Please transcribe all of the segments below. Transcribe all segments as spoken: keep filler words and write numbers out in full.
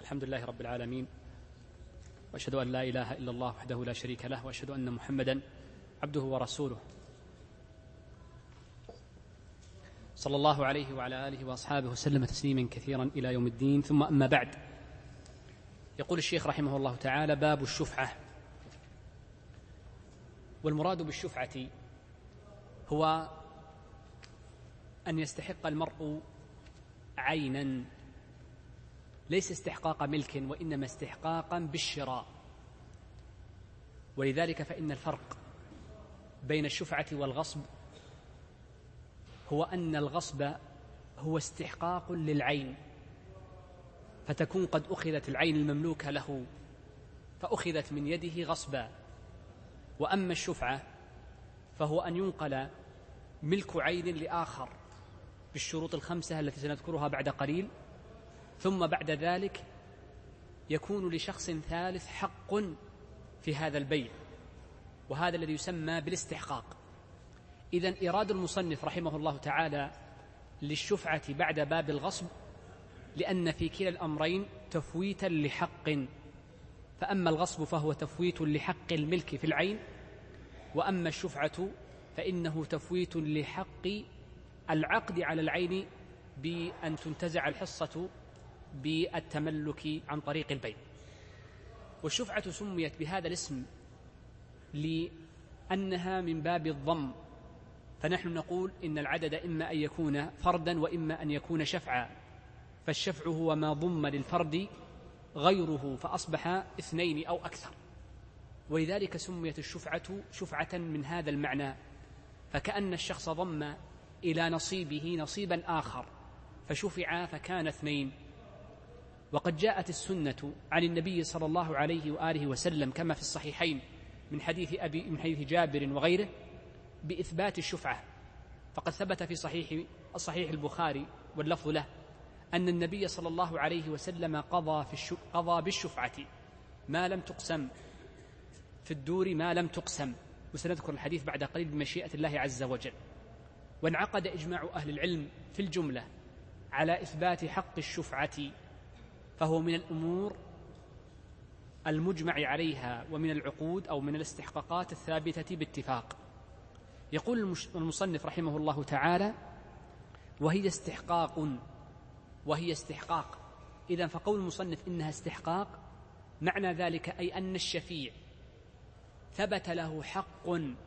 الحمد لله رب العالمين، وأشهد أن لا إله إلا الله وحده لا شريك له، وأشهد أن محمدا عبده ورسوله صلى الله عليه وعلى آله وأصحابه وسلم تسليما كثيرا إلى يوم الدين. ثم أما بعد، يقول الشيخ رحمه الله تعالى: باب الشفعة. والمراد بالشفعة هو أن يستحق المرء عينا، ليس استحقاق ملك، وإنما استحقاقا بالشراء. ولذلك فإن الفرق بين الشفعة والغصب هو أن الغصب هو استحقاق للعين، فتكون قد أخذت العين المملوكة له فأخذت من يده غصبا. وأما الشفعة فهو أن ينقل ملك عين لآخر بالشروط الخمسة التي سنذكرها بعد قليل، ثم بعد ذلك يكون لشخص ثالث حق في هذا البيع، وهذا الذي يسمى بالاستحقاق. إذن إيراد المصنف رحمه الله تعالى للشفعة بعد باب الغصب لأن في كلا الأمرين تفويتا لحق، فأما الغصب فهو تفويت لحق الملك في العين، وأما الشفعة فإنه تفويت لحق العقد على العين بأن تنتزع الحصة بالتملك عن طريق البيع. والشفعة سميت بهذا الاسم لأنها من باب الضم، فنحن نقول إن العدد إما أن يكون فردا وإما أن يكون شفعا، فالشفع هو ما ضم للفرد غيره فأصبح اثنين أو أكثر، ولذلك سميت الشفعة شفعة من هذا المعنى، فكأن الشخص ضم إلى نصيبه نصيبا آخر فشفع فكان اثنين. وقد جاءت السنة عن النبي صلى الله عليه وآله وسلم كما في الصحيحين من حديث أبي من حديث جابر وغيره بإثبات الشفعة، فقد ثبت في صحيح الصحيح البخاري واللفظ له أن النبي صلى الله عليه وسلم قضى في قضى بالشفعة ما لم تقسم في الدور ما لم تقسم، وسنذكر الحديث بعد قليل بمشيئة الله عز وجل. وانعقد إجماع أهل العلم في الجملة على إثبات حق الشفعة، فهو من الأمور المجمع عليها ومن العقود أو من الاستحقاقات الثابتة باتفاق. يقول المصنف رحمه الله تعالى: وهي استحقاق وهي استحقاق. إذن فقول المصنف إنها استحقاق معنى ذلك أي أن الشفيع ثبت له حق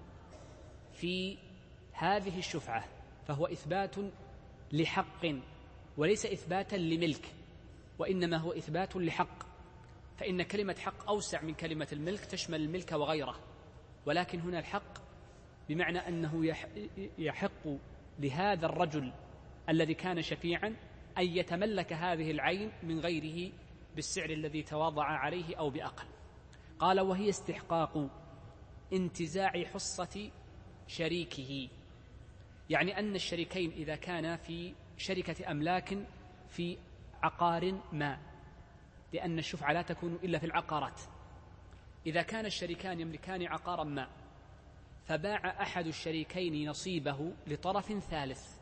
في هذه الشفعة، فهو إثبات لحق وليس إثباتا لملك، وإنما هو إثبات لحق، فإن كلمة حق أوسع من كلمة الملك، تشمل الملك وغيره، ولكن هنا الحق بمعنى أنه يحق لهذا الرجل الذي كان شفيعا أن يتملك هذه العين من غيره بالسعر الذي تواضع عليه أو بأقل. قال: وهي استحقاق انتزاع حصة شريكه، يعني أن الشريكين إذا كانا في شركة أملاك في عقار ما، لأن الشفعة لا تكون إلا في العقارات، إذا كان الشريكان يملكان عقارا ما فباع أحد الشريكين نصيبه لطرف ثالث،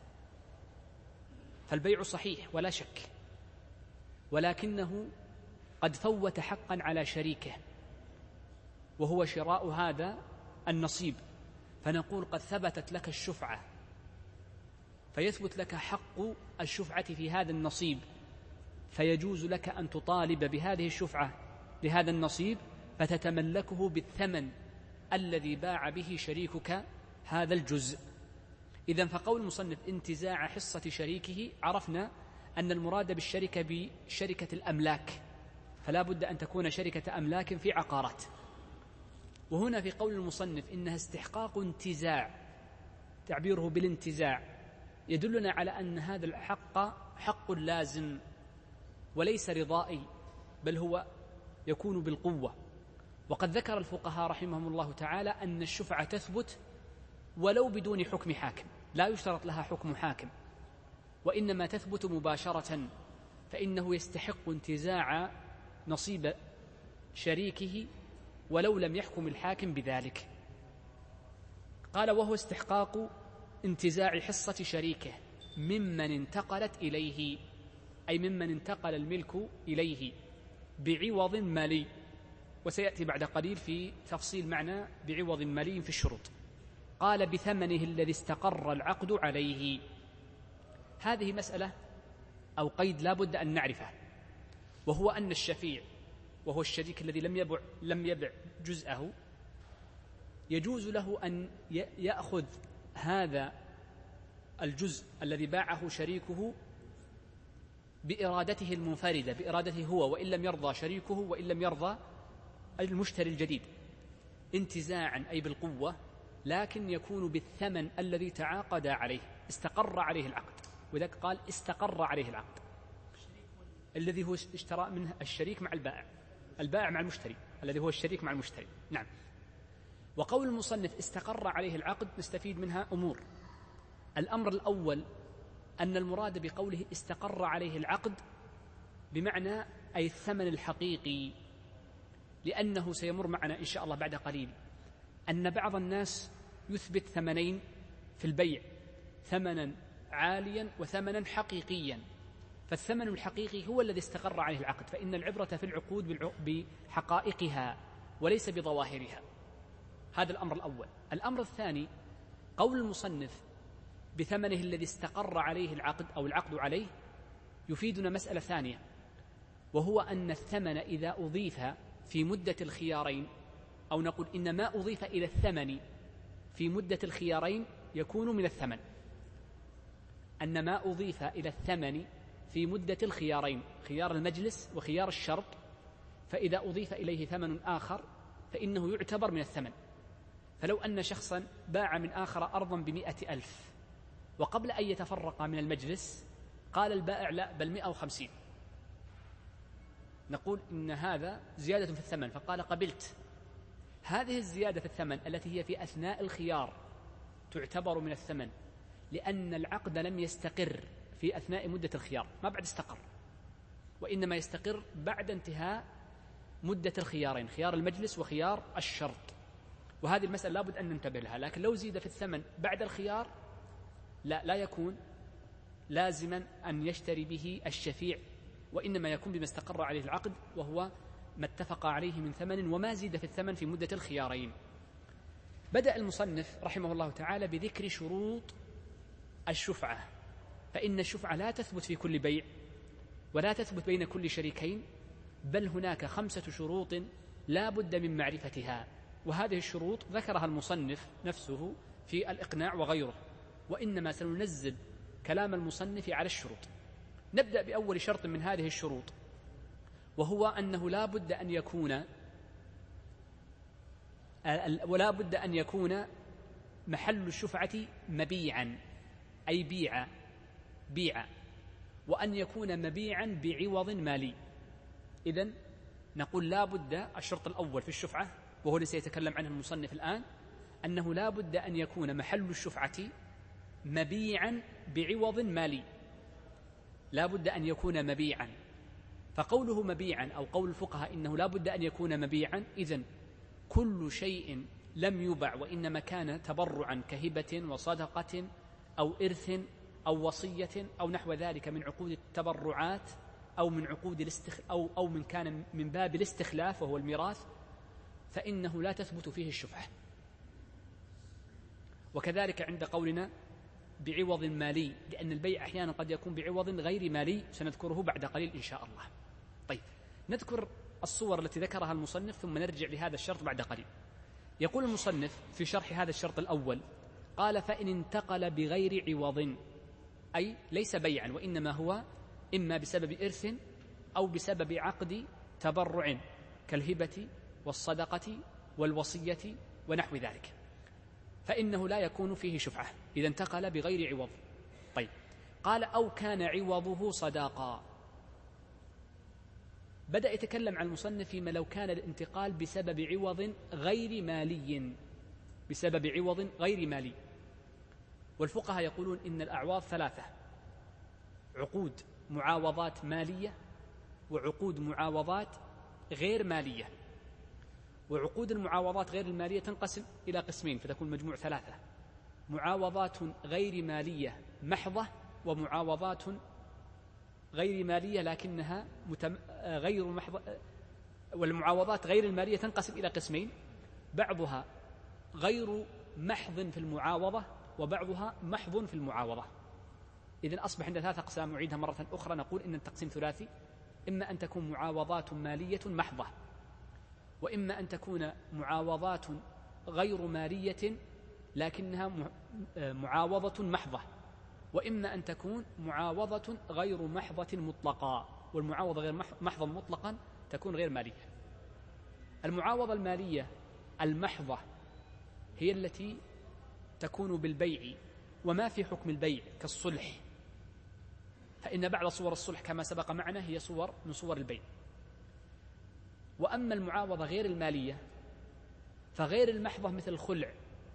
فالبيع صحيح ولا شك، ولكنه قد فوت حقا على شريكه وهو شراء هذا النصيب، فنقول قد ثبتت لك الشفعة، فيثبت لك حق الشفعة في هذا النصيب، فيجوز لك أن تطالب بهذه الشفعة لهذا النصيب فتتملكه بالثمن الذي باع به شريكك هذا الجزء. إذن فقول المصنف انتزاع حصة شريكه، عرفنا أن المراد بالشركة بشركة الأملاك، فلا بد أن تكون شركة أملاك في عقارات. وهنا في قول المصنف إنها استحقاق انتزاع، تعبيره بالانتزاع يدلنا على أن هذا الحق حق لازم وليس رضائي، بل هو يكون بالقوة. وقد ذكر الفقهاء رحمهم الله تعالى أن الشفعة تثبت ولو بدون حكم حاكم، لا يشترط لها حكم حاكم، وإنما تثبت مباشرة، فإنه يستحق انتزاع نصيب شريكه ولو لم يحكم الحاكم بذلك. قال: وهو استحقاق انتزاع حصة شريكه ممن انتقلت إليه، أي ممن انتقل الملك إليه، بعوض مالي، وسيأتي بعد قليل في تفصيل معنى بعوض مالي في الشروط. قال بثمنه الذي استقر العقد عليه. هذه مسألة أو قيد لا بد أن نعرفه، وهو أن الشفيع وهو الشريك الذي لم يبع, لم يبع جزءه يجوز له أن يأخذ هذا الجزء الذي باعه شريكه بإرادته المنفردة، بإرادته هو، وإن لم يرضى شريكه وإن لم يرضى المشتري الجديد، انتزاعا أي بالقوة، لكن يكون بالثمن الذي تعاقد عليه، استقر عليه العقد. وذلك قال استقر عليه العقد، الذي هو اشترى منه الشريك مع البائع، البائع مع المشتري، الذي هو الشريك مع المشتري. نعم. وقول المصنف استقر عليه العقد نستفيد منها أمور. الأمر الأول أن المراد بقوله استقر عليه العقد بمعنى أي الثمن الحقيقي، لأنه سيمر معنا إن شاء الله بعد قليل أن بعض الناس يثبت ثمنين في البيع، ثمنا عاليا وثمنا حقيقيا، فالثمن الحقيقي هو الذي استقر عليه العقد، فإن العبرة في العقود بحقائقها وليس بظواهرها. هذا الأمر الأول. الأمر الثاني قول المصنف بثمنه الذي استقر عليه العقد أو العقد عليه يفيدنا مسألة ثانية، وهو أن الثمن إذا أضيف في مدة الخيارين، أو نقول إن ما أضيف إلى الثمن في مدة الخيارين يكون من الثمن، أن ما أضيف إلى الثمن في مدة الخيارين، خيار المجلس وخيار الشرط، فإذا أضيف إليه ثمن آخر فإنه يعتبر من الثمن. فلو أن شخصا باع من آخر أرضا بمئة ألف، وقبل أن يتفرق من المجلس قال البائع لا بل مئة وخمسين، نقول إن هذا زيادة في الثمن، فقال قبلت. هذه الزيادة في الثمن التي هي في أثناء الخيار تعتبر من الثمن، لأن العقد لم يستقر في أثناء مدة الخيار، ما بعد استقر، وإنما يستقر بعد انتهاء مدة الخيارين، خيار المجلس وخيار الشرط. وهذه المسألة لا بد أن ننتبه لها. لكن لو زيد في الثمن بعد الخيار لا لا يكون لازما أن يشتري به الشفيع، وإنما يكون بما استقر عليه العقد، وهو ما اتفق عليه من ثمن وما زيد في الثمن في مدة الخيارين. بدأ المصنف رحمه الله تعالى بذكر شروط الشفعة، فإن الشفعة لا تثبت في كل بيع ولا تثبت بين كل شريكين، بل هناك خمسة شروط لا بد من معرفتها، وهذه الشروط ذكرها المصنف نفسه في الإقناع وغيره، وإنما سننزل كلام المصنف على الشروط. نبدأ بأول شرط من هذه الشروط، وهو أنه لا بد أن يكون ولا بد أن يكون محل الشفعة مبيعا، أي بيع بيع وأن يكون مبيعا بعوض مالي. إذن نقول لا بد، الشرط الأول في الشفعة وهو الذي سيتكلم عنه المصنف الآن، أنه لا بد أن يكون محل الشفعة مبيعا بعوض مالي، لا بد أن يكون مبيعا. فقوله مبيعا أو قول الفقهاء إنه لا بد أن يكون مبيعا، إذن كل شيء لم يبع وإنما كان تبرعا كهبة وصدقة أو إرث أو وصية أو نحو ذلك من عقود التبرعات، أو من عقود الاستخ أو أو من كان من باب الاستخلاف وهو الميراث، فإنه لا تثبت فيه الشفعة. وكذلك عند قولنا بعوض مالي، لأن البيع أحيانا قد يكون بعوض غير مالي، سنذكره بعد قليل إن شاء الله. طيب، نذكر الصور التي ذكرها المصنف ثم نرجع لهذا الشرط بعد قليل. يقول المصنف في شرح هذا الشرط الأول، قال فإن انتقل بغير عوض، أي ليس بيعا وإنما هو إما بسبب إرث أو بسبب عقد تبرع كالهبة والصدقة والوصية ونحو ذلك، فإنه لا يكون فيه شفعة إذا انتقل بغير عوض. طيب، قال أو كان عوضه صداقا. بدأ يتكلم عن المصنف فيما لو كان الانتقال بسبب عوض غير مالي، بسبب عوض غير مالي. والفقهاء يقولون إن الأعواض ثلاثة: عقود معاوضات مالية، وعقود معاوضات غير مالية. وعقود المعاوضات غير المالية تنقسم إلى قسمين، فتكون مجموع ثلاثة: معاوضات غير مالية محضة، ومعاوضات غير مالية لكنها متم... غير محضة والمعاوضات غير المالية تنقسم إلى قسمين، بعضها غير محض في المعاوضة وبعضها محض في المعاوضة. إذن أصبح عندنا ثلاثة أقسام، نعيدها مرة أخرى، نقول إن التقسيم ثلاثي: إما أن تكون معاوضات مالية محضة، وإما أن تكون معاوضات غير مالية لكنها معاوضة محضة، وإما أن تكون معاوضة غير محضة مطلقا، والمعاوضة غير محضة مطلقا تكون غير مالية. المعاوضة المالية المحضة هي التي تكون بالبيع وما في حكم البيع كالصلح، فإن بعض صور الصلح كما سبق معنا هي صور من صور البيع. وأما المعاوضة غير المالية فغير المحضة مثل الخلع،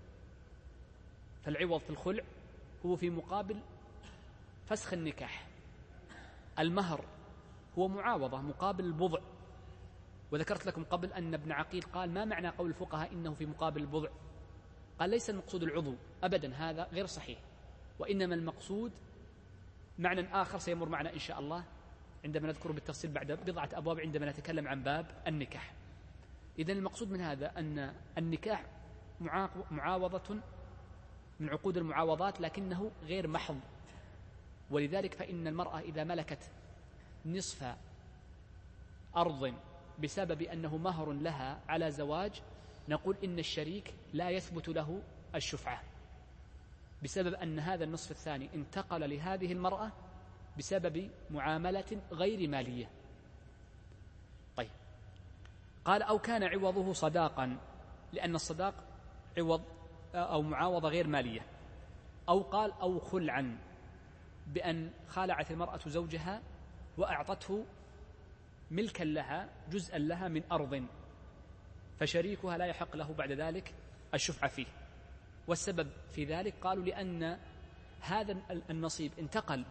فالعوض في الخلع هو في مقابل فسخ النكاح. المهر هو معاوضة مقابل البضع، وذكرت لكم قبل أن ابن عقيل قال: ما معنى قول الفقهاء إنه في مقابل البضع؟ قال: ليس المقصود العضو أبدا، هذا غير صحيح، وإنما المقصود معنى آخر سيمر معنا إن شاء الله عندما نذكر بالتفصيل بعد بضعة أبواب عندما نتكلم عن باب النكاح. إذن المقصود من هذا أن النكاح معاوضة من عقود المعاوضات لكنه غير محض، ولذلك فإن المرأة إذا ملكت نصف أرض بسبب أنه مهر لها على زواج نقول إن الشريك لا يثبت له الشفعة، بسبب أن هذا النصف الثاني انتقل لهذه المرأة بسبب معاملة غير مالية. طيب، قال: أو كان عوضه صداقا، لأن الصداق عوض أو معاوضة غير مالية. أو قال: أو خلعا، بأن خالعت المرأة زوجها وأعطته ملكا لها، جزءا لها من أرض، فشريكها لا يحق له بعد ذلك الشفعة فيه. والسبب في ذلك قالوا لأن هذا النصيب انتقل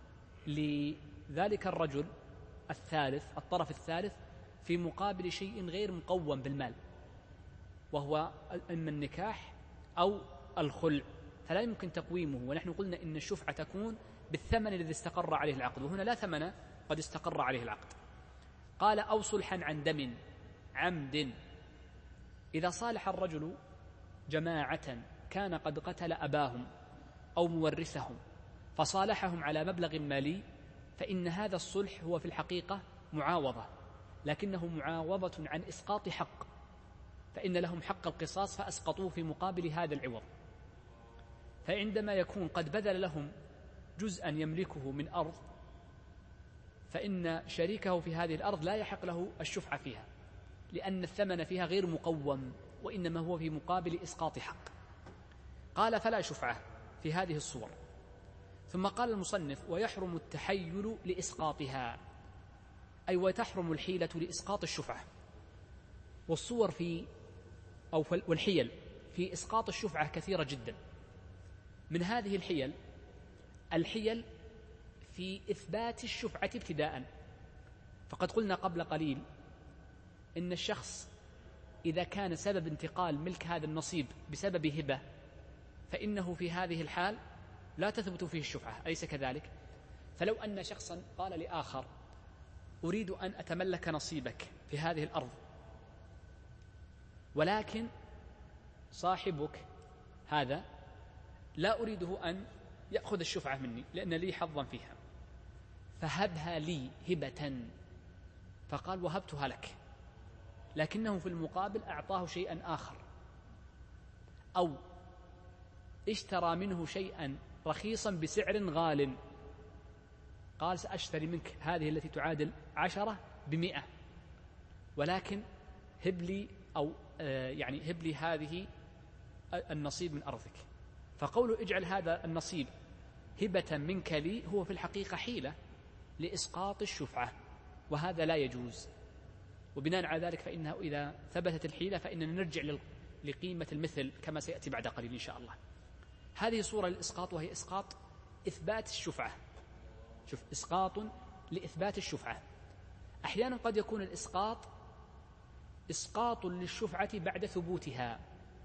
لذلك الرجل الثالث، الطرف الثالث، في مقابل شيء غير مقوم بالمال، وهو إما النكاح أو الخلع، فلا يمكن تقويمه. ونحن قلنا إن الشفعة تكون بالثمن الذي استقر عليه العقد، وهنا لا ثمن قد استقر عليه العقد. قال: أو صلحا عن دم عمد، إذا صالح الرجل جماعة كان قد قتل أباهم أو مورثهم فصالحهم على مبلغ مالي، فإن هذا الصلح هو في الحقيقة معاوضة، لكنه معاوضة عن إسقاط حق، فإن لهم حق القصاص فأسقطوه في مقابل هذا العوض. فعندما يكون قد بذل لهم جزءا يملكه من أرض، فإن شريكه في هذه الأرض لا يحق له الشفعة فيها، لأن الثمن فيها غير مقوم، وإنما هو في مقابل إسقاط حق. قال: فلا شفعة في هذه الصور. ثم قال المصنف: ويحرم التحيل لإسقاطها، أي وتحرم الحيلة لإسقاط الشفعة. والصور في أو والحيل في إسقاط الشفعة كثيرة جدا. من هذه الحيل الحيل في إثبات الشفعة ابتداء، فقد قلنا قبل قليل إن الشخص إذا كان سبب انتقال ملك هذا النصيب بسبب هبة فإنه في هذه الحال لا تثبت فيه الشفعة، أليس كذلك؟ فلو أن شخصا قال لآخر: أريد أن أتملك نصيبك في هذه الأرض، ولكن صاحبك هذا لا أريده أن يأخذ الشفعة مني لأن لي حظا فيها، فهبها لي هبة، فقال: وهبتها لك، لكنه في المقابل أعطاه شيئا آخر، أو اشترى منه شيئا رخيصا بسعر غال، قال: سأشتري منك هذه التي تعادل عشرة بمئة، ولكن هب لي أو آه يعني هب لي هذه النصيب من أرضك. فقوله اجعل هذا النصيب هبة منك لي هو في الحقيقة حيلة لإسقاط الشفعة، وهذا لا يجوز. وبناء على ذلك فإنه إذا ثبتت الحيلة فإننا نرجع لقيمة المثل كما سيأتي بعد قليل إن شاء الله. هذه صورة للإسقاط، وهي إسقاط إثبات الشفعة. شوف، إسقاط لإثبات الشفعة. أحيانا قد يكون الإسقاط إسقاط للشفعة بعد ثبوتها،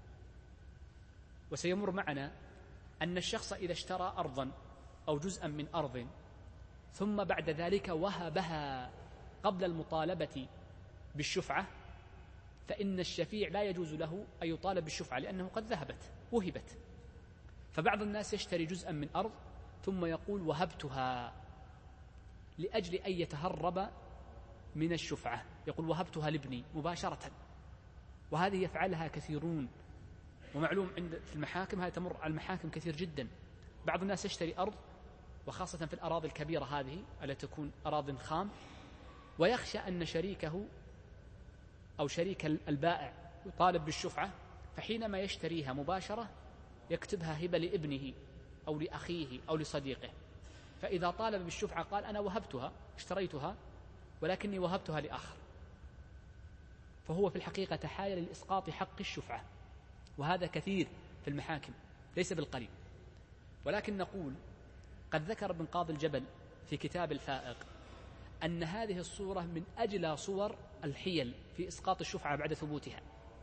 وسيمر معنا أن الشخص إذا اشترى أرضا أو جزءا من أرض ثم بعد ذلك وهبها قبل المطالبة بالشفعة فإن الشفيع لا يجوز له أن يطالب بالشفعة لأنه قد ذهبت وهبت. فبعض الناس يشتري جزءا من أرض ثم يقول وهبتها لأجل أن يتهرب من الشفعة، يقول وهبتها لابني مباشرة، وهذه يفعلها كثيرون، ومعلوم عند في المحاكم، هذا تمر على المحاكم كثير جدا. بعض الناس يشتري أرض وخاصة في الأراضي الكبيرة هذه التي تكون أراض خام، ويخشى أن شريكه أو شريك البائع يطالب بالشفعة، فحينما يشتريها مباشرة يكتبها هبة لابنه أو لأخيه أو لصديقه، فإذا طالب بالشفعة قال أنا وهبتها، اشتريتها ولكني وهبتها لآخر، فهو في الحقيقة تحايل لإسقاط حق الشفعة، وهذا كثير في المحاكم ليس بالقليل. ولكن نقول قد ذكر ابن قاضي الجبل في كتاب الفائق أن هذه الصورة من أجلى صور الحيل في إسقاط الشفعة بعد ثبوتها،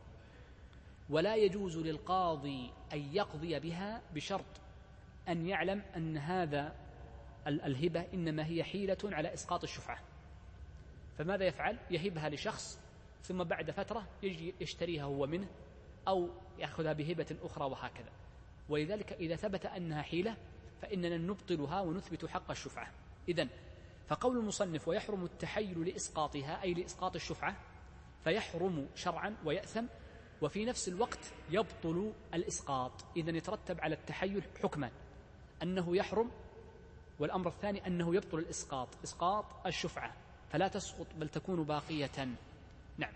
ولا يجوز للقاضي أن يقضي بها بشرط أن يعلم أن هذا الهبة إنما هي حيلة على إسقاط الشفعة. فماذا يفعل؟ يهبها لشخص ثم بعد فترة يجي يشتريها هو منه أو يأخذها بهبة أخرى وهكذا. ولذلك إذا ثبت أنها حيلة فإننا نبطلها ونثبت حق الشفعة. إذن فقول المصنف ويحرم التحيل لإسقاطها أي لإسقاط الشفعة، فيحرم شرعا ويأثم، وفي نفس الوقت يبطل الإسقاط. إذن يترتب على التحيل حكما أنه يحرم، والأمر الثاني أنه يبطل الإسقاط، إسقاط الشفعة فلا تسقط بل تكون باقية. نعم.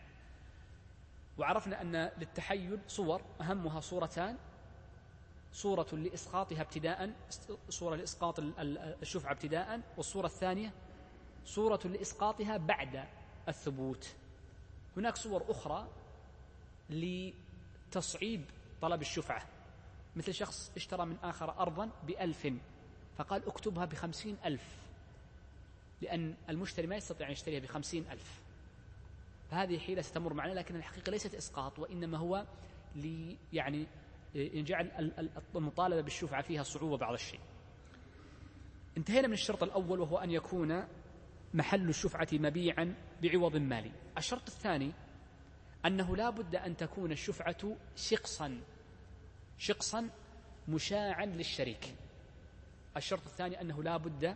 وعرفنا أن للتحيل صور، أهمها صورتان: صورة لإسقاطها ابتداء، صورة لإسقاط الشفعة ابتداء، والصورة الثانية صورة لإسقاطها بعد الثبوت. هناك صور أخرى لتصعيب طلب الشفعة، مثل شخص اشترى من آخر أرضا بألف فقال اكتبها بخمسين ألف، لأن المشتري ما يستطيع أن يشتريها بخمسين ألف، فهذه حيلة ستمر معنا، لكن الحقيقة ليست إسقاط، وإنما هو لي يعني يجعل المطالبة بالشفعة فيها صعوبة بعض الشيء. انتهينا من الشرط الأول وهو أن يكون محل الشفعة مبيعا بعوض مالي. الشرط الثاني أنه لا بد أن تكون الشفعة شقصا شقصا مشاعا للشريك. الشرط الثاني أنه لا بد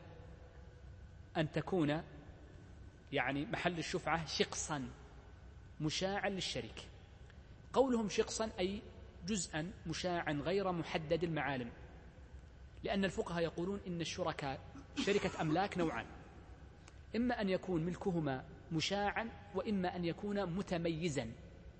أن تكون يعني محل الشفعة شقصا مشاعا للشريك. قولهم شقصا أي جزءا مشاعا غير محدد المعالم، لأن الفقهاء يقولون إن الشركاء شركة أملاك نوعان: إما أن يكون ملكهما مشاعا وإما أن يكون متميزا.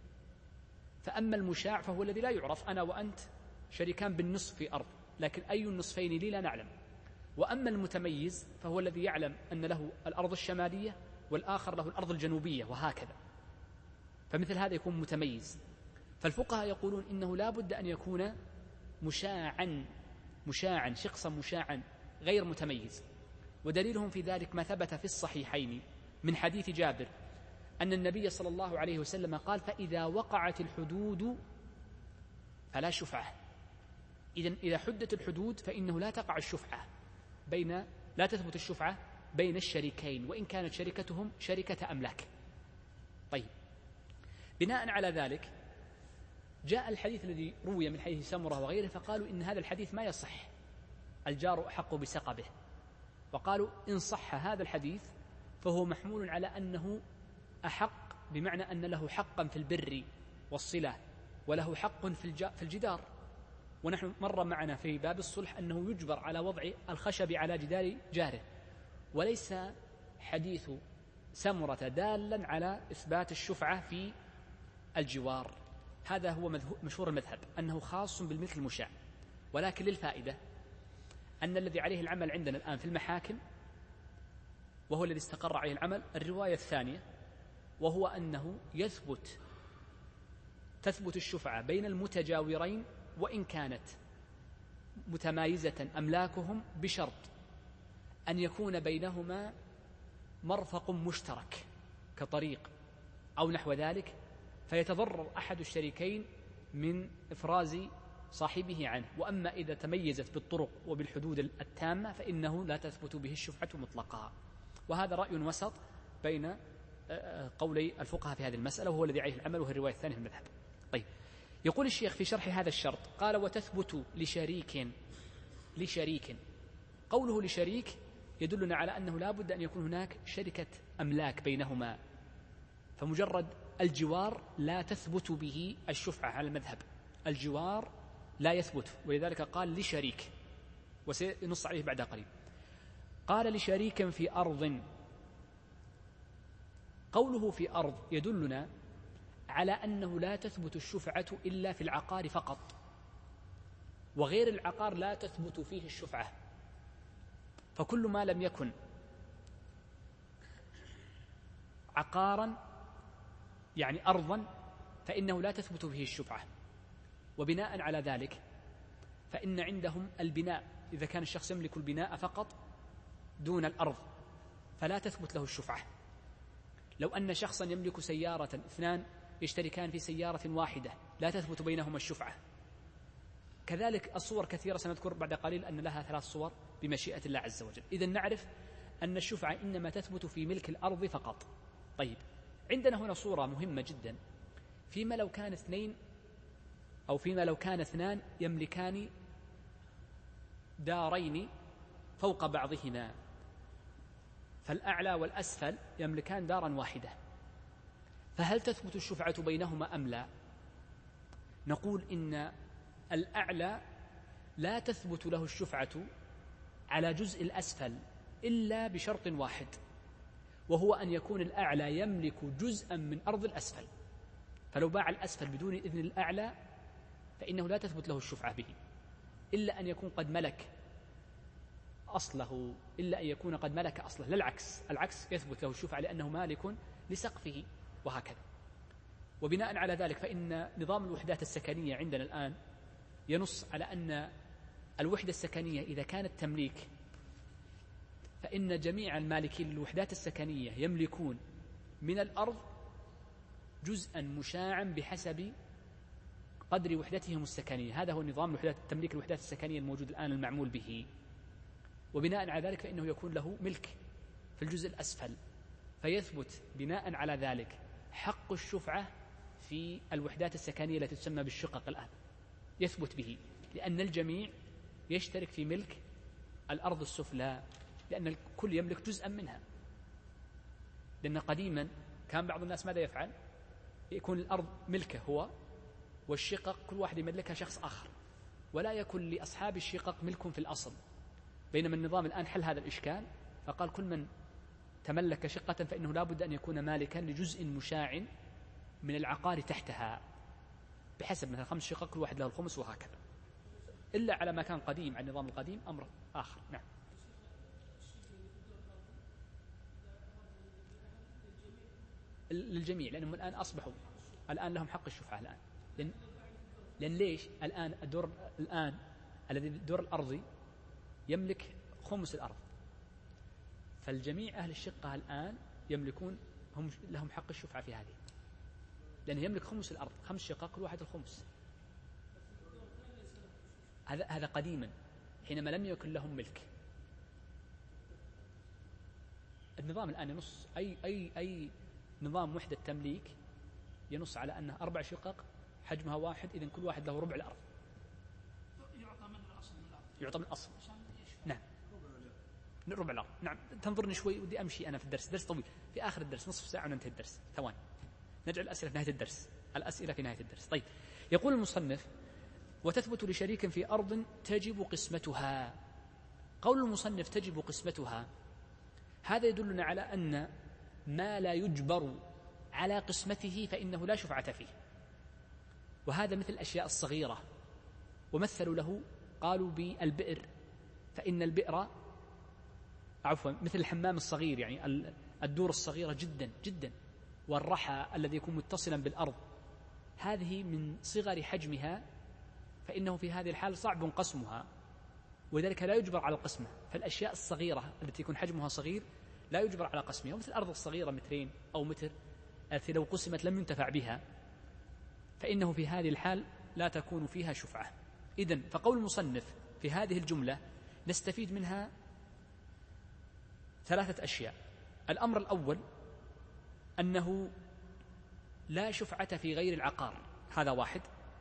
فأما المشاع فهو الذي لا يعرف، أنا وأنت شريكان بالنصف في أرض لكن أي النصفين لي لا نعلم. وأما المتميز فهو الذي يعلم أن له الأرض الشمالية والآخر له الأرض الجنوبية وهكذا، فمثل هذا يكون متميز. فالفقهاء يقولون إنه لا بد أن يكون مشاعا مشاعا شخصا مشاعا غير متميز. ودليلهم في ذلك ما ثبت في الصحيحين من حديث جابر أن النبي صلى الله عليه وسلم قال: فإذا وقعت الحدود فلا شفعة. إذن إذا حدت الحدود فإنه لا تقع الشفعة بين لا تثبت الشفعة بين الشريكين وإن كانت شركتهم شركة أملاك. طيب، بناء على ذلك جاء الحديث الذي روي من حديث سمرة وغيره فقالوا إن هذا الحديث ما يصح، الجار أحق بسقبه. وقالوا إن صح هذا الحديث فهو محمول على أنه أحق، بمعنى أن له حقا في البر والصلة وله حق في الجدار. ونحن مر معنا في باب الصلح أنه يجبر على وضع الخشب على جدار جاره، وليس حديث سمرة دالا على إثبات الشفعة في الجوار. هذا هو مشهور المذهب أنه خاص بالملك المشاع. ولكن للفائدة أن الذي عليه العمل عندنا الآن في المحاكم، وهو الذي استقر عليه العمل، الرواية الثانية، وهو أنه يثبت تثبت الشفعة بين المتجاورين وإن كانت متمايزة أملاكهم، بشرط أن يكون بينهما مرفق مشترك كطريق أو نحو ذلك، فيتضرر أحد الشريكين من إفراز صاحبه عنه. وأما إذا تميزت بالطرق وبالحدود التامة فإنه لا تثبت به الشفعة مطلقا. وهذا رأي وسط بين قولي الفقهاء في هذه المسألة، وهو الذي عليه العمل، وهو الرواية الثانية في المذهب. طيب، يقول الشيخ في شرح هذا الشرط قال: وتثبت لشريك. لشريك، قوله لشريك يدلنا على أنه لا بد أن يكون هناك شركة أملاك بينهما، فمجرد الجوار لا تثبت به الشفعة على المذهب، الجوار لا يثبت، ولذلك قال لشريك، وسينص عليه بعد قليل. قال لشريك في أرض، قوله في أرض يدلنا على أنه لا تثبت الشفعة إلا في العقار فقط، وغير العقار لا تثبت فيه الشفعة، فكل ما لم يكن عقارا يعني أرضا فإنه لا تثبت فيه الشفعة. وبناء على ذلك فإن عندهم البناء، إذا كان الشخص يملك البناء فقط دون الأرض فلا تثبت له الشفعة. لو أن شخصا يملك سيارة، اثنان يشتركان في سيارة واحدة لا تثبت بينهما الشفعة. كذلك الصور كثيرة سنذكر بعد قليل أن لها ثلاث صور بمشيئة الله عز وجل. إذن نعرف أن الشفعة إنما تثبت في ملك الأرض فقط. طيب، عندنا هنا صورة مهمة جدا، فيما لو كان اثنين أو فيما لو كان اثنان يملكان دارين فوق بعضهما، فالأعلى والأسفل يملكان دارا واحدة، فهل تثبت الشفعة بينهما أم لا؟ نقول إن الأعلى لا تثبت له الشفعة على جزء الأسفل إلا بشرط واحد، وهو أن يكون الأعلى يملك جزءا من أرض الأسفل، فلو باع الأسفل بدون إذن الأعلى فإنه لا تثبت له الشفعة به، إلا أن يكون قد ملك أصله، إلا أن يكون قد ملك أصله، لا العكس، العكس يثبت له الشفعة لأنه مالك لسقفه، وهكذا. وبناء على ذلك فإن نظام الوحدات السكنية عندنا الآن ينص على أن الوحدة السكنية إذا كانت تمليك فإن جميع المالكين للوحدات السكنية يملكون من الأرض جزءا مشاعا بحسب قدر وحدتهم السكنية. هذا هو نظام الوحدات، تمليك الوحدات السكنية الموجود الآن المعمول به. وبناء على ذلك فإنه يكون له ملك في الجزء الأسفل، فيثبت بناء على ذلك حق الشفعة في الوحدات السكنية التي تسمى بالشقق الآن، يثبت به، لأن الجميع يشترك في ملك الأرض السفلى، لأن الكل يملك جزءا منها. لأن قديما كان بعض الناس ماذا يفعل؟ يكون الأرض ملكه هو، والشقق كل واحد يملكها شخص آخر، ولا يكون لأصحاب الشقق ملك في الأصل. بينما النظام الآن حل هذا الإشكال، فقال كل من تملك شقة فإنه لا بد أن يكون مالكا لجزء مشاع من العقار تحتها، بحسب مثلا خمس شقق كل واحد له الخمس، وهكذا، إلا على ما كان قديم، على النظام القديم أمر آخر. نعم، للجميع، لأنهم الآن أصبحوا الآن لهم حق الشفعة الآن. لأن, لأن ليش الآن الدور الآن الذي الدور الأرضي يملك خمس الأرض، فالجميع أهل الشقة الآن يملكون، هم لهم حق الشفعة في هذه، لأنه يملك خمس الأرض، خمس شقق كل واحد الخمس. هذا هذا قديما حينما لم يكن لهم ملك. النظام الآن ينص أي أي أي نظام وحدة تمليك ينص على أنها أربع شقق حجمها واحد، إذن كل واحد له ربع الأرض. يعطى من الأصل من الأرض. يعطى من الأصل. نعم. ربع الأرض. نعم. تنظرني شوي، ودي أمشي أنا في الدرس، درس طويل، في آخر الدرس نصف ساعة وننتهي الدرس، ثواني. نجعل الأسئلة في نهاية الدرس، الأسئلة في نهاية الدرس. طيب، يقول المصنف: وتثبت لشريك في أرض تجب قسمتها. قول المصنف تجب قسمتها، هذا يدلنا على أن ما لا يجبر على قسمته فإنه لا شفعة فيه، وهذا مثل الأشياء الصغيرة. ومثلوا له قالوا بالبئر، فإن البئر عفوا مثل الحمام الصغير، يعني الدور الصغيرة جدا جدا، والرحى الذي يكون متصلا بالأرض، هذه من صغر حجمها، فإنه في هذه الحال صعب قسمها، وذلك لا يجبر على القسمة. فالأشياء الصغيرة التي يكون حجمها صغير لا يجبر على قسمها، ومثل الأرض الصغيرة مترين أو متر التي لو قسمت لم ينتفع بها، فإنه في هذه الحال لا تكون فيها شفعة. إذن فقول المصنف في هذه الجملة نستفيد منها ثلاثة أشياء. الأمر الأول أنه لا شفعة في غير العقار، هذا واحد.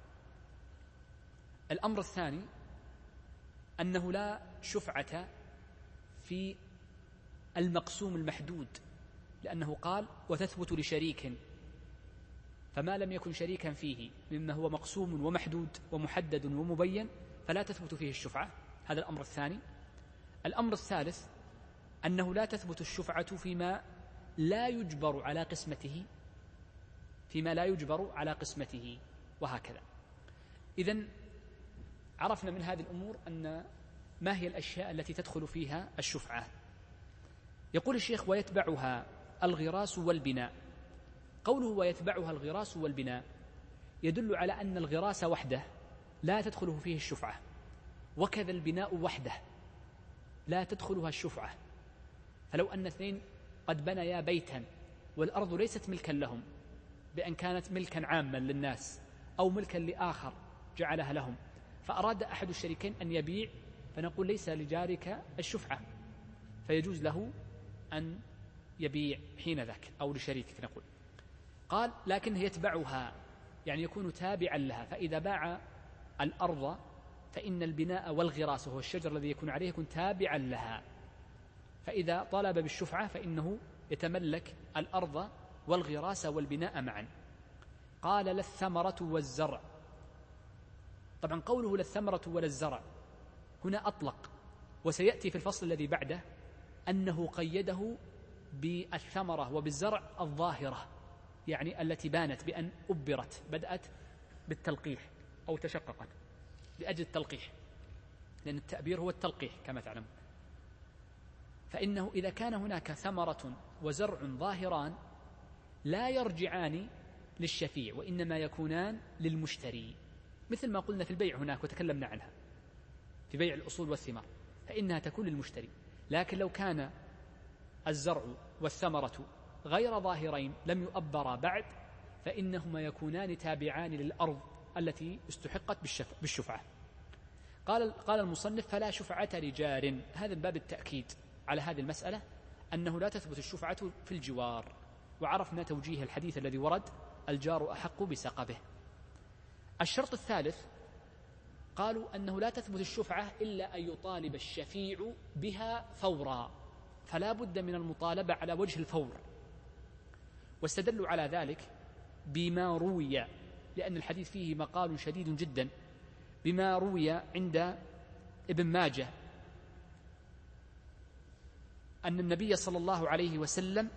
الأمر الثاني أنه لا شفعة في المقسوم المحدود، لأنه قال وتثبت لشريك، فما لم يكن شريكا فيه مما هو مقسوم ومحدود ومحدد ومبين فلا تثبت فيه الشفعة. هذا الأمر الثاني. الأمر الثالث أنه لا تثبت الشفعة فيما لا يجبر على قسمته، فيما لا يجبر على قسمته، وهكذا. إذن عرفنا من هذه الأمور أن ما هي الأشياء التي تدخل فيها الشفعة. يقول الشيخ ويتبعها الغراس والبناء. قوله ويتبعها الغراس والبناء يدل على أن الغراس وحده لا تدخله فيه الشفعة، وكذا البناء وحده لا تدخلها الشفعة. فلو أن اثنين قد بنيا بيتا والأرض ليست ملكا لهم بأن كانت ملكا عاما للناس أو ملكا لآخر جعلها لهم، فأراد أحد الشريكين أن يبيع، فنقول ليس لجارك الشفعة، فيجوز له أن يبيع حين ذاك، أو لشريكك نقول. قال لكن يتبعها يعني يكون تابعا لها، فإذا باع الأرض فإن البناء والغراس وهو الشجر الذي يكون عليه يكون تابعا لها، فإذا طلب بالشفعة فإنه يتملك الأرض والغراس والبناء معا. قال لا الثمرة والزرع. طبعا قوله لا الثمرة ولا الزرع هنا أطلق، وسيأتي في الفصل الذي بعده أنه قيده بالثمرة وبالزرع الظاهرة، يعني التي بانت بأن أبرت، بدأت بالتلقيح أو تشققت لأجل التلقيح، لأن التأبير هو التلقيح كما تعلم. فإنه إذا كان هناك ثمرة وزرع ظاهران لا يرجعان للشفيع، وإنما يكونان للمشتري، مثل ما قلنا في البيع هناك وتكلمنا عنها في بيع الأصول والثمار، فإنها تكون للمشتري. لكن لو كان الزرع والثمرة غير ظاهرين لم يؤبرا بعد فإنهما يكونان تابعان للأرض التي استحقت بالشفعة. قال قال المصنف فلا شفعة لجار. هذا من باب التأكيد على هذه المسألة أنه لا تثبت الشفعة في الجوار، وعرفنا توجيه الحديث الذي ورد الجار أحق بسقبه. الشرط الثالث قالوا أنه لا تثبت الشفعة إلا أن يطالب الشفيع بها فورا، فلا بد من المطالبة على وجه الفور. واستدلوا على ذلك بما روي، لأن الحديث فيه مقال شديد جدا، بما روي عند ابن ماجه أن النبي صلى الله عليه وسلم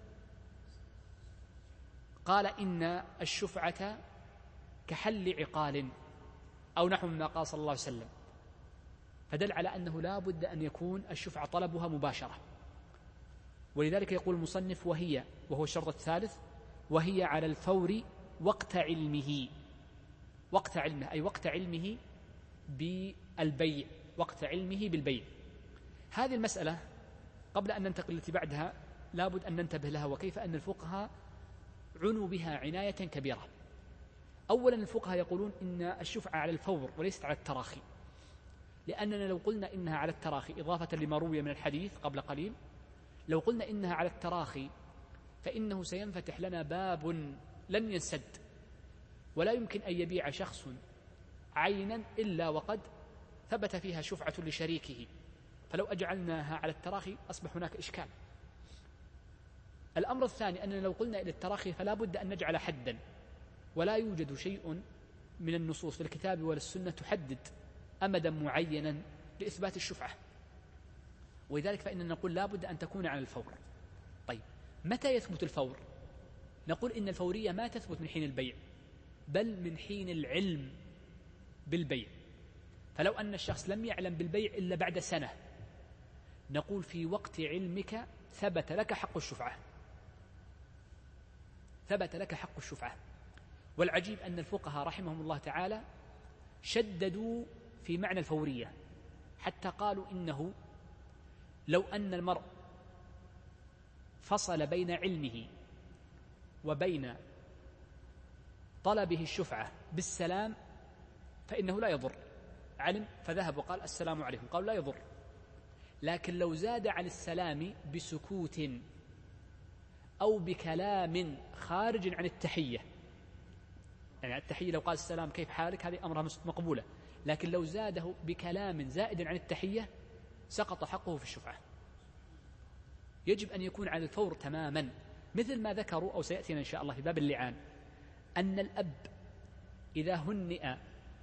قال إن الشفعة كحل عقال أو نحو مما قال صلى الله عليه وسلم، فدل على أنه لا بد أن يكون الشفعة طلبها مباشرة. ولذلك يقول المصنف وهي، وهو الشرط الثالث، وهي على الفور وقت علمه. وقت علمه أي وقت علمه بالبيع، وقت علمه بالبيع. هذه المسألة قبل أن ننتقل التي بعدها لابد أن ننتبه لها، وكيف أن الفقهاء عنوا بها عناية كبيرة. أولا الفقهاء يقولون إن الشفعة على الفور وليست على التراخي، لأننا لو قلنا إنها على التراخي إضافة لما روي من الحديث قبل قليل، لو قلنا إنها على التراخي فإنه سينفتح لنا باب لن ينسد، ولا يمكن أن يبيع شخص عينا إلا وقد ثبت فيها شفعة لشريكه، فلو أجعلناها على التراخي أصبح هناك إشكال. الأمر الثاني أننا لو قلنا إلى التراخي فلا بد أن نجعل حدا، ولا يوجد شيء من النصوص في الكتاب ولا السنة تحدد أمدا معينا لإثبات الشفعة، ولذلك فإننا نقول لا بد أن تكون على الفور. طيب متى يثبت الفور؟ نقول إن الفورية ما تثبت من حين البيع، بل من حين العلم بالبيع. فلو أن الشخص لم يعلم بالبيع إلا بعد سنة، نقول في وقت علمك ثبت لك حق الشفعة، ثبت لك حق الشفعة. والعجيب أن الفقهاء رحمهم الله تعالى شددوا في معنى الفورية، حتى قالوا إنه لو أن المرء فصل بين علمه وبين طلبه الشفعة بالسلام فإنه لا يضر. علم فذهب وقال السلام عليكم، قالوا لا يضر. لكن لو زاد على السلام بسكوت أو بكلام خارج عن التحية. يعني التحية لو قال السلام كيف حالك هذه أمرها مقبولة، لكن لو زاده بكلام زائد عن التحية سقط حقه في الشفعة. يجب أن يكون على الفور تماما، مثل ما ذكروا أو سيأتينا إن شاء الله في باب اللعان أن الأب إذا هنئ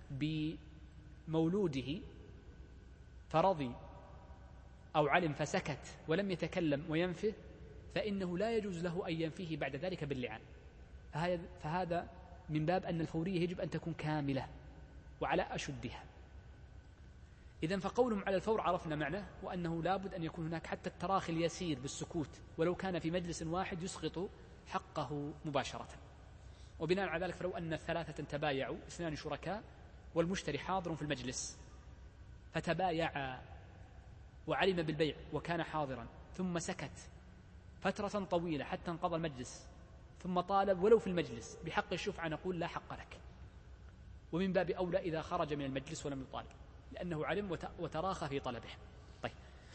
بمولوده فرضي أو علم فسكت ولم يتكلم وينفه فإنه لا يجوز له أن ينفيه بعد ذلك باللعان. فهذا من باب أن الفورية يجب أن تكون كاملة وعلى أشدها. إذن فقولهم على الفور عرفنا معناه، وأنه لابد أن يكون هناك حتى التراخي اليسير بالسكوت ولو كان في مجلس واحد يسقط حقه مباشرة. وبناء على ذلك فلو أن الثلاثة تبايعوا اثنان شركاء والمشتري حاضر في المجلس فتبايعا وعلم بالبيع وكان حاضرا ثم سكت فترة طويلة حتى انقضى المجلس ثم طالب ولو في المجلس بحق الشفعة نقول لا حق لك، ومن باب أولى إذا خرج من المجلس ولم يطالب لأنه علم وتراخى في طلبه. طيب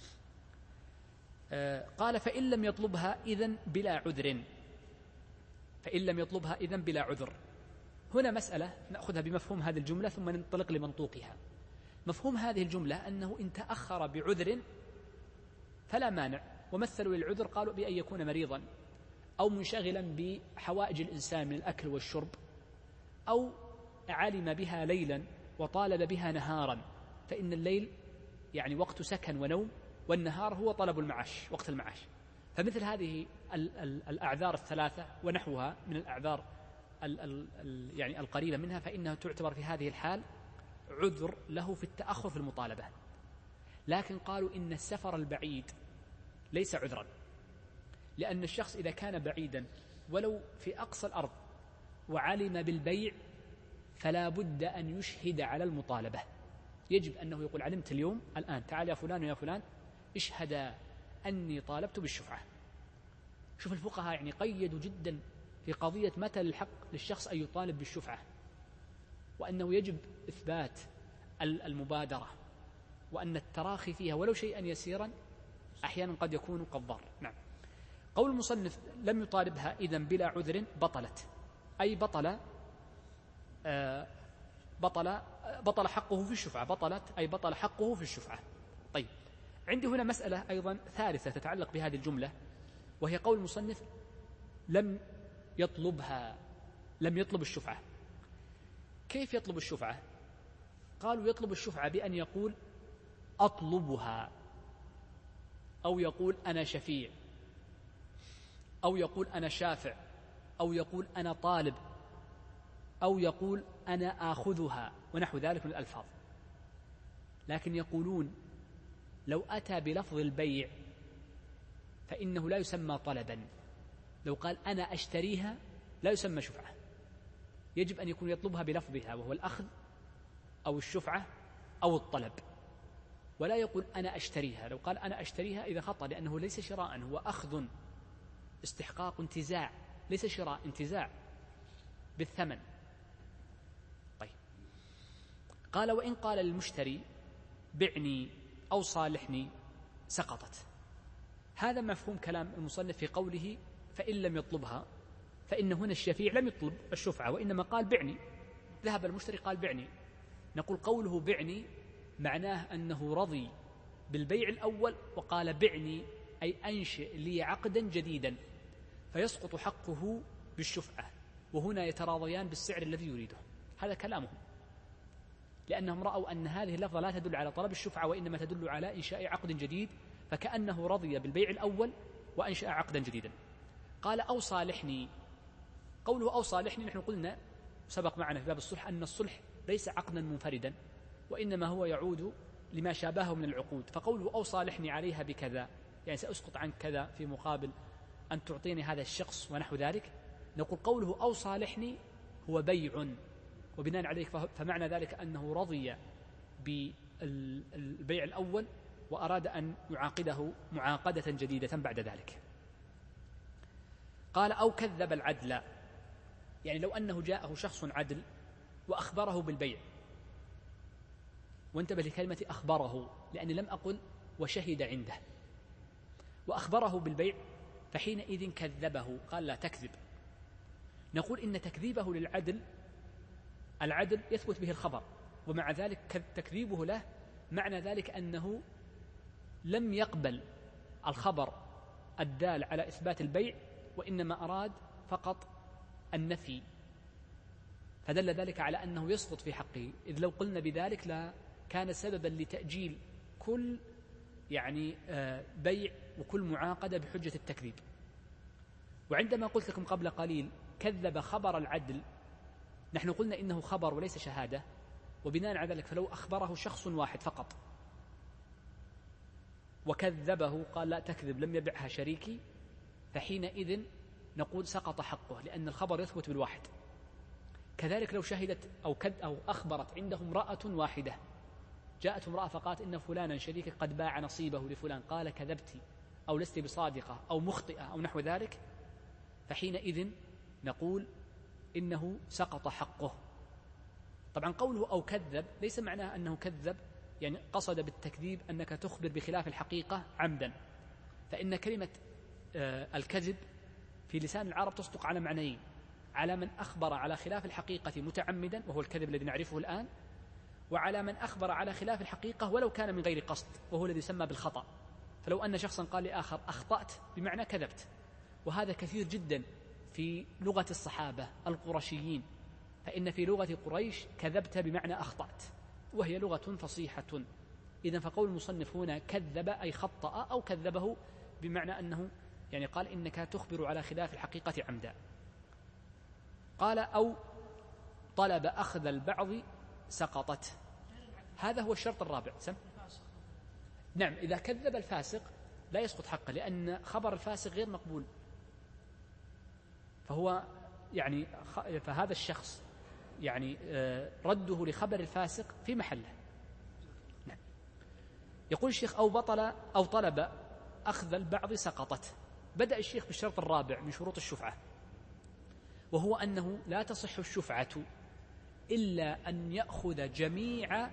آه قال فإن لم يطلبها إذن بلا عذر، فإن لم يطلبها إذن بلا عذر. هنا مسألة نأخذها بمفهوم هذه الجملة ثم ننطلق لمنطوقها. مفهوم هذه الجملة أنه إن تأخر بعذر فلا مانع، ومثلوا للعذر قالوا بأن يكون مريضا أو منشغلا بحوائج الإنسان من الأكل والشرب، أو علم بها ليلا وطالب بها نهارا، فإن الليل يعني وقت سكن ونوم والنهار هو طلب المعاش وقت المعاش. فمثل هذه ال ال الأعذار الثلاثة ونحوها من الأعذار ال ال ال يعني القليلة منها فإنها تعتبر في هذه الحال عذر له في التأخر في المطالبة. لكن قالوا إن السفر البعيد ليس عذرا، لأن الشخص إذا كان بعيدا ولو في أقصى الأرض وعلم بالبيع فلا بد أن يشهد على المطالبة. يجب أنه يقول علمت اليوم الآن تعال يا فلان ويا فلان اشهد أني طالبت بالشفعة. شوف الفقهاء يعني قيدوا جدا في قضية متى الحق للشخص أن يطالب بالشفعة، وأنه يجب إثبات المبادرة، وأن التراخي فيها ولو شيئا يسيرا أحيانا قد يكون قد ضر. نعم. قول المصنف لم يطالبها إذن بلا عذر بطلت، أي بطل آه بطل بطل حقه في الشفعة، بطلت أي بطل حقه في الشفعة. طيب عندي هنا مسألة أيضا ثالثة تتعلق بهذه الجملة، وهي قول المصنف لم يطلبها، لم يطلب الشفعة. كيف يطلب الشفعة؟ قالوا يطلب الشفعة بأن يقول أطلبها، أو يقول أنا شفيع، أو يقول أنا شافع، أو يقول أنا طالب، أو يقول أنا آخذها ونحو ذلك من الألفاظ. لكن يقولون لو أتى بلفظ البيع فإنه لا يسمى طلبا. لو قال أنا أشتريها لا يسمى شفعة، يجب أن يكون يطلبها بلفظها وهو الأخذ أو الشفعة أو الطلب، ولا يقول أنا أشتريها. لو قال أنا أشتريها إذا خطأ، لأنه ليس شراء، هو أخذ استحقاق انتزاع، ليس شراء، انتزاع بالثمن. طيب قال وإن قال للمشتري بعني أو صالحني سقطت. هذا مفهوم كلام المصنف في قوله فإن لم يطلبها، فإن هنا الشفيع لم يطلب الشفعة وإنما قال بعني، ذهب المشتري قال بعني. نقول قوله بعني معناه أنه رضي بالبيع الأول وقال بعني أي أنشئ لي عقدا جديدا، فيسقط حقه بالشفعة، وهنا يتراضيان بالسعر الذي يريده. هذا كلامهم، لأنهم رأوا أن هذه اللفظة لا تدل على طلب الشفعة وإنما تدل على إنشاء عقد جديد، فكأنه رضي بالبيع الأول وأنشأ عقدا جديدا. قال أو صالحني. قوله أو صالحني نحن قلنا سبق معنا في باب الصلح أن الصلح ليس عقدا منفردا، وإنما هو يعود لما شابهه من العقود. فقوله أو صالحني عليها بكذا يعني سأسقط عنك كذا في مقابل أن تعطيني هذا الشخص ونحو ذلك. نقول قوله أو صالحني هو بيع، وبناء عليه فمعنى ذلك أنه رضي بالبيع الأول وأراد أن يعاقده معاقدة جديدة بعد ذلك. قال أو كذب العدل، يعني لو أنه جاءه شخص عدل وأخبره بالبيع، وانتبه لكلمة أخبره لأني لم أقل وشهد عنده، وأخبره بالبيع فحينئذ كذبه، قال لا تكذب. نقول إن تكذيبه للعدل، العدل يثبت به الخبر، ومع ذلك تكذيبه له معنى ذلك أنه لم يقبل الخبر الدال على إثبات البيع، وإنما أراد فقط النفي، فدل ذلك على أنه يسقط في حقه. إذ لو قلنا بذلك لا كان سببا لتأجيل كل يعني بيع وكل معاقدة بحجة التكذيب. وعندما قلت لكم قبل قليل كذب خبر العدل، نحن قلنا إنه خبر وليس شهادة، وبناء على ذلك فلو أخبره شخص واحد فقط وكذبه قال لا تكذب لم يبعها شريكي، فحينئذ نقول سقط حقه، لأن الخبر يثبت بالواحد. كذلك لو شهدت أو كد أو أخبرت عنده امرأة واحدة، جاءت امرأة فقالت إن فلانا شريكك قد باع نصيبه لفلان، قال كذبت أو لست بصادقة أو مخطئة أو نحو ذلك، فحينئذ نقول إنه سقط حقه. طبعا قوله أو كذب ليس معناه أنه كذب يعني قصد بالتكذيب أنك تخبر بخلاف الحقيقة عمدا، فإن كلمة الكذب في لسان العرب تصدق على معنيين: على من أخبر على خلاف الحقيقة متعمدا وهو الكذب الذي نعرفه الآن، وعلى من أخبر على خلاف الحقيقة ولو كان من غير قصد وهو الذي يسمى بالخطأ. فلو أن شخصا قال لآخر أخطأت بمعنى كذبت، وهذا كثير جدا في لغة الصحابة القرشيين، فإن في لغة قريش كذبت بمعنى أخطأت، وهي لغة فصيحة. إذن فقول المصنف هنا كذب أي خطأ أو كذبه بمعنى أنه يعني قال إنك تخبر على خلاف الحقيقة عمدا. قال أو طلب أخذ البعض سقطت، هذا هو الشرط الرابع. سم؟ نعم، إذا كذب الفاسق لا يسقط حقه، لأن خبر الفاسق غير مقبول، فهو يعني فهذا الشخص يعني رده لخبر الفاسق في محله. نعم. يقول الشيخ أو بطل أو طلب أخذ البعض سقطت. بدأ الشيخ بالشرط الرابع من شروط الشفعة، وهو أنه لا تصح الشفعة إلا أن يأخذ جميع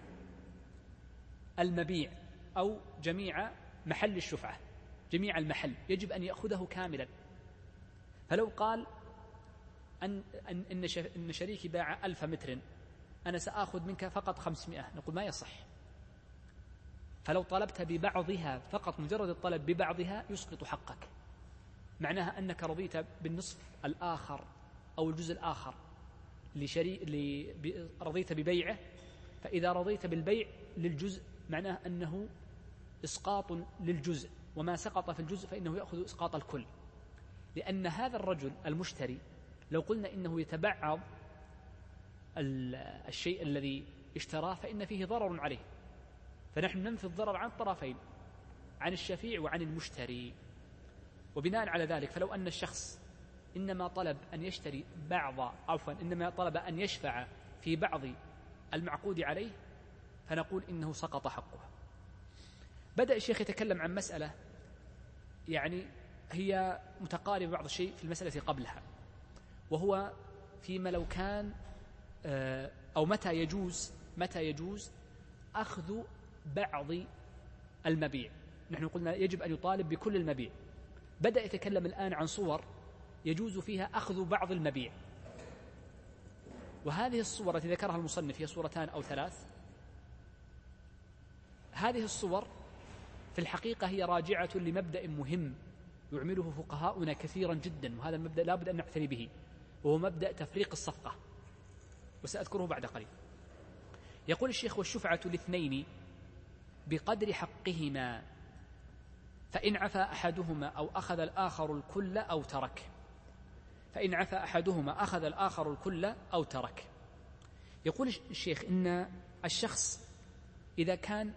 المبيع أو جميع محل الشفعة، جميع المحل يجب أن يأخذه كاملا. فلو قال أن إن إن شريكي باع ألف متر، أنا سأخذ منك فقط خمسمائة، نقول ما يصح. فلو طلبت ببعضها فقط، مجرد الطلب ببعضها يسقط حقك، معناها أنك رضيت بالنصف الآخر أو الجزء الآخر لشري... رضيت ببيعه، فإذا رضيت بالبيع للجزء معناه أنه إسقاط للجزء، وما سقط في الجزء فإنه يأخذ إسقاط الكل. لأن هذا الرجل المشتري لو قلنا إنه يتبعض الشيء الذي اشتراه فإن فيه ضرر عليه، فنحن ننفي الضرر عن الطرفين، عن الشفيع وعن المشتري. وبناء على ذلك فلو أن الشخص إنما طلب أن يشتري بعض عفوا إنما طلب أن يشفع في بعض المعقود عليه فنقول إنه سقط حقه. بدأ الشيخ يتكلم عن مسألة يعني هي متقاربة بعض الشيء في المسألة قبلها، وهو فيما لو كان أو متى يجوز متى يجوز أخذ بعض المبيع. نحن قلنا يجب أن يطالب بكل المبيع. بدأ يتكلم الآن عن صور يجوز فيها أخذ بعض المبيع، وهذه الصور التي ذكرها المصنف هي صورتان أو ثلاث. هذه الصور في الحقيقة هي راجعة لمبدأ مهم يعمله فقهاؤنا كثيرا جدا، وهذا المبدأ لا بد أن نعتني به، وهو مبدأ تفريق الصفقة، وسأذكره بعد قليل. يقول الشيخ والشفعة لاثنين بقدر حقهما، فإن عفى أحدهما أو أخذ الآخر الكل أو ترك. فإن عفى أحدهما أخذ الآخر الكل أو ترك. يقول الشيخ إن الشخص إذا كان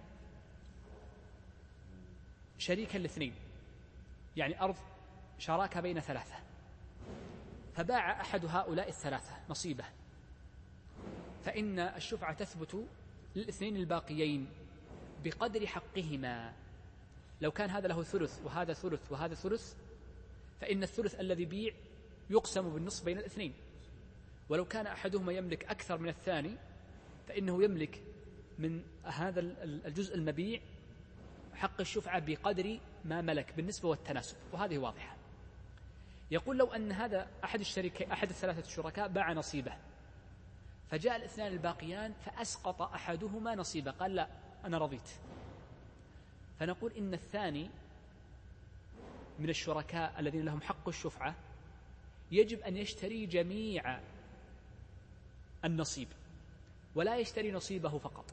شريكا لاثنين، يعني أرض شراكة بين ثلاثة، فباع أحد هؤلاء الثلاثة نصيبه، فإن الشفعة تثبت للاثنين الباقيين بقدر حقهما. لو كان هذا له ثلث وهذا ثلث وهذا ثلث، فإن الثلث الذي بيع يقسم بالنصف بين الاثنين. ولو كان أحدهما يملك أكثر من الثاني، فإنه يملك من هذا الجزء المبيع حق الشفعة بقدر ما ملك بالنسبة والتناسب، وهذه واضحة. يقول لو أن هذا أحد الشركاء أحد الثلاثة الشركاء باع نصيبه، فجاء الاثنان الباقيان فأسقط أحدهما نصيبه، قال لا أنا رضيت، فنقول إن الثاني من الشركاء الذين لهم حق الشفعة يجب أن يشتري جميع النصيب ولا يشتري نصيبه فقط،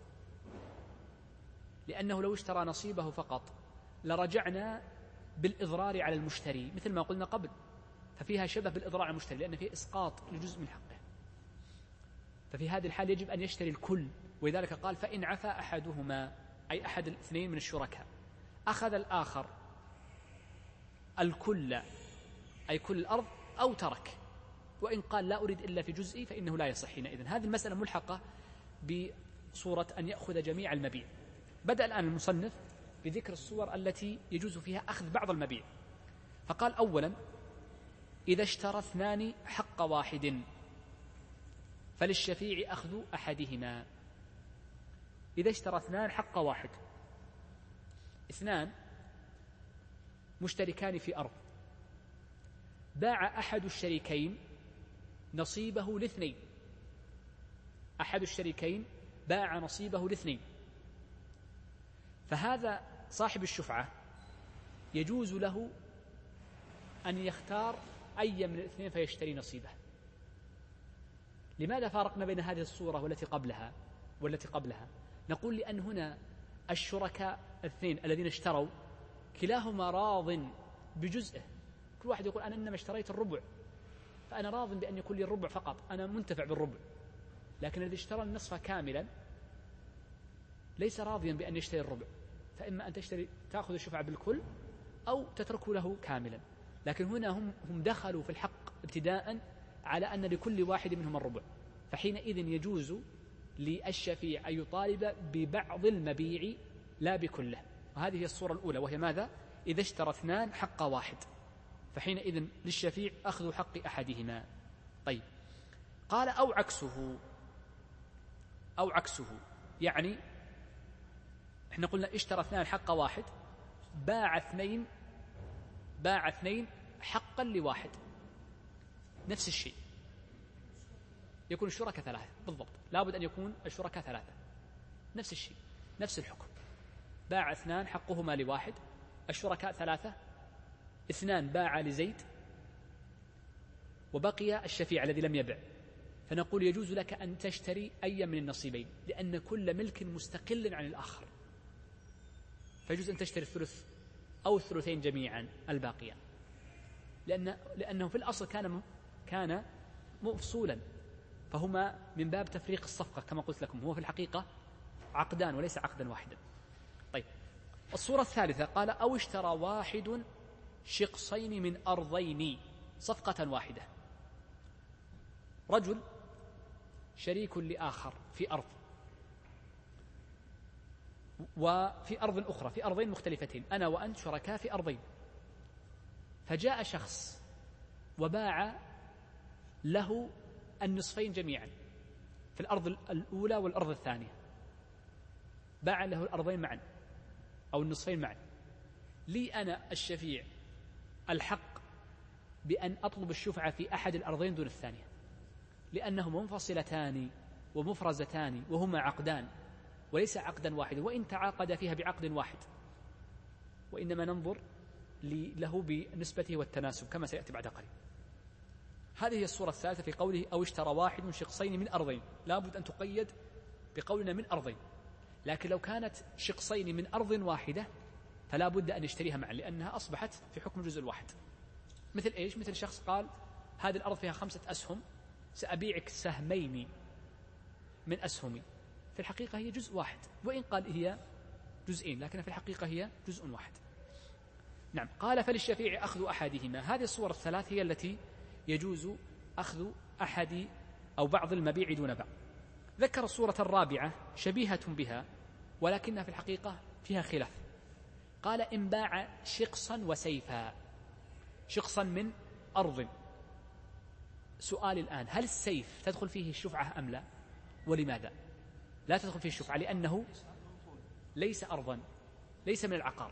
لأنه لو اشترى نصيبه فقط لرجعنا بالإضرار على المشتري مثل ما قلنا قبل، ففيها شبه بالإضرار على المشتري لأن فيه إسقاط لجزء من حقه. ففي هذه الحال يجب أن يشتري الكل، ولذلك قال فإن عفى أحدهما أي أحد الاثنين من الشركاء أخذ الآخر الكل أي كل الأرض أو ترك، وإن قال لا أريد إلا في جزئي فإنه لا يصح حينئذ. هذه المسألة ملحقة بصورة أن يأخذ جميع المبيع. بدأ الآن المصنف بذكر الصور التي يجوز فيها أخذ بعض المبيع، فقال أولا إذا اشترى اثنان حق واحد فللشفيع أخذ أحدهما. إذا اشترى اثنان حق واحد، اثنان مشتركان في أرض، باع أحد الشريكين نصيبه لاثنين، أحد الشريكين باع نصيبه لاثنين، فهذا صاحب الشفعة يجوز له أن يختار أي من الاثنين فيشتري نصيبه. لماذا فارقنا بين هذه الصورة والتي قبلها والتي قبلها؟ نقول لأن هنا الشركاء الاثنين الذين اشتروا كلاهما راض بجزءه، كل واحد يقول أنا إنما اشتريت الربع فأنا راض بأن يكون لي الربع فقط، أنا منتفع بالربع. لكن الذي اشترى النصف كاملا ليس راضيا بأن يشتري الربع، فإما أن تشتري تأخذ الشفعة بالكل أو تتركه له كاملا. لكن هنا هم هم دخلوا في الحق ابتداء على أن لكل واحد منهم الربع، فحينئذ يجوز للشفيع أن يطالب ببعض المبيع لا بكله. وهذه هي الصورة الأولى، وهي ماذا؟ إذا اشترى اثنان حق واحد فحينئذ للشفيع أخذ حق أحدهما. طيب، قال أو عكسه، أو عكسه يعني احنا قلنا اشترى اثنان حق واحد، باع اثنين باع اثنين حقا لواحد، نفس الشيء، يكون الشركاء ثلاثة بالضبط، لابد أن يكون الشركاء ثلاثة، نفس الشيء نفس الحكم. باع اثنان حقهما لواحد، الشركاء ثلاثة، اثنان باع لزيد وبقي الشفيع الذي لم يبع، فنقول يجوز لك أن تشتري أي من النصيبين لأن كل ملك مستقل عن الآخر، فيجوز أن تشتري الثلث أو الثلثين جميعا الباقية، لأن لأنه في الأصل كان كان مفصولا، فهما من باب تفريق الصفقة كما قلت لكم، هو في الحقيقة عقدان وليس عقدا واحدا. طيب، الصورة الثالثة قال أو اشترى واحد شقصين من أرضين صفقة واحدة، رجل شريك لآخر في أرض وفي أرض أخرى، في أرضين مختلفتين، أنا وأنت شركاء في أرضين، فجاء شخص وباع له النصفين جميعا في الأرض الأولى والأرض الثانية، باع له الأرضين معا أو النصفين معا. لي أنا الشفيع الحق بأن أطلب الشفعة في أحد الأرضين دون الثانية، لأنهما منفصلتان ومفرزتان وهما عقدان وليس عقدا واحدا، وإن تعاقد فيها بعقد واحد، وإنما ننظر له بنسبته والتناسب كما سيأتي بعد قليل. هذه هي الصورة الثالثة في قوله أو اشترى واحد شقصين من أرضين، لابد أن تقيد بقولنا من أرضين، لكن لو كانت شقصين من أرض واحدة فلا بد أن يشتريها معا لأنها أصبحت في حكم الجزء الواحد. مثل إيش؟ مثل شخص قال هذه الأرض فيها خمسة أسهم، سأبيعك سهمين من أسهمي، في الحقيقة هي جزء واحد، وإن قال هي جزئين لكن في الحقيقة هي جزء واحد. نعم، قال فللشفيع أخذ أحدهما. هذه الصور الثلاث هي التي يجوز أخذ أحد أو بعض المبيع دون بعض. ذكر الصورة الرابعة شبيهة بها ولكنها في الحقيقة فيها خلاف، قال إن باع شقصا وسيفا، شقصا من أرض. سؤال الآن، هل السيف تدخل فيه الشفعة أم لا؟ ولماذا لا تدخل فيه الشفعة؟ لأنه ليس أرضا ليس من العقار،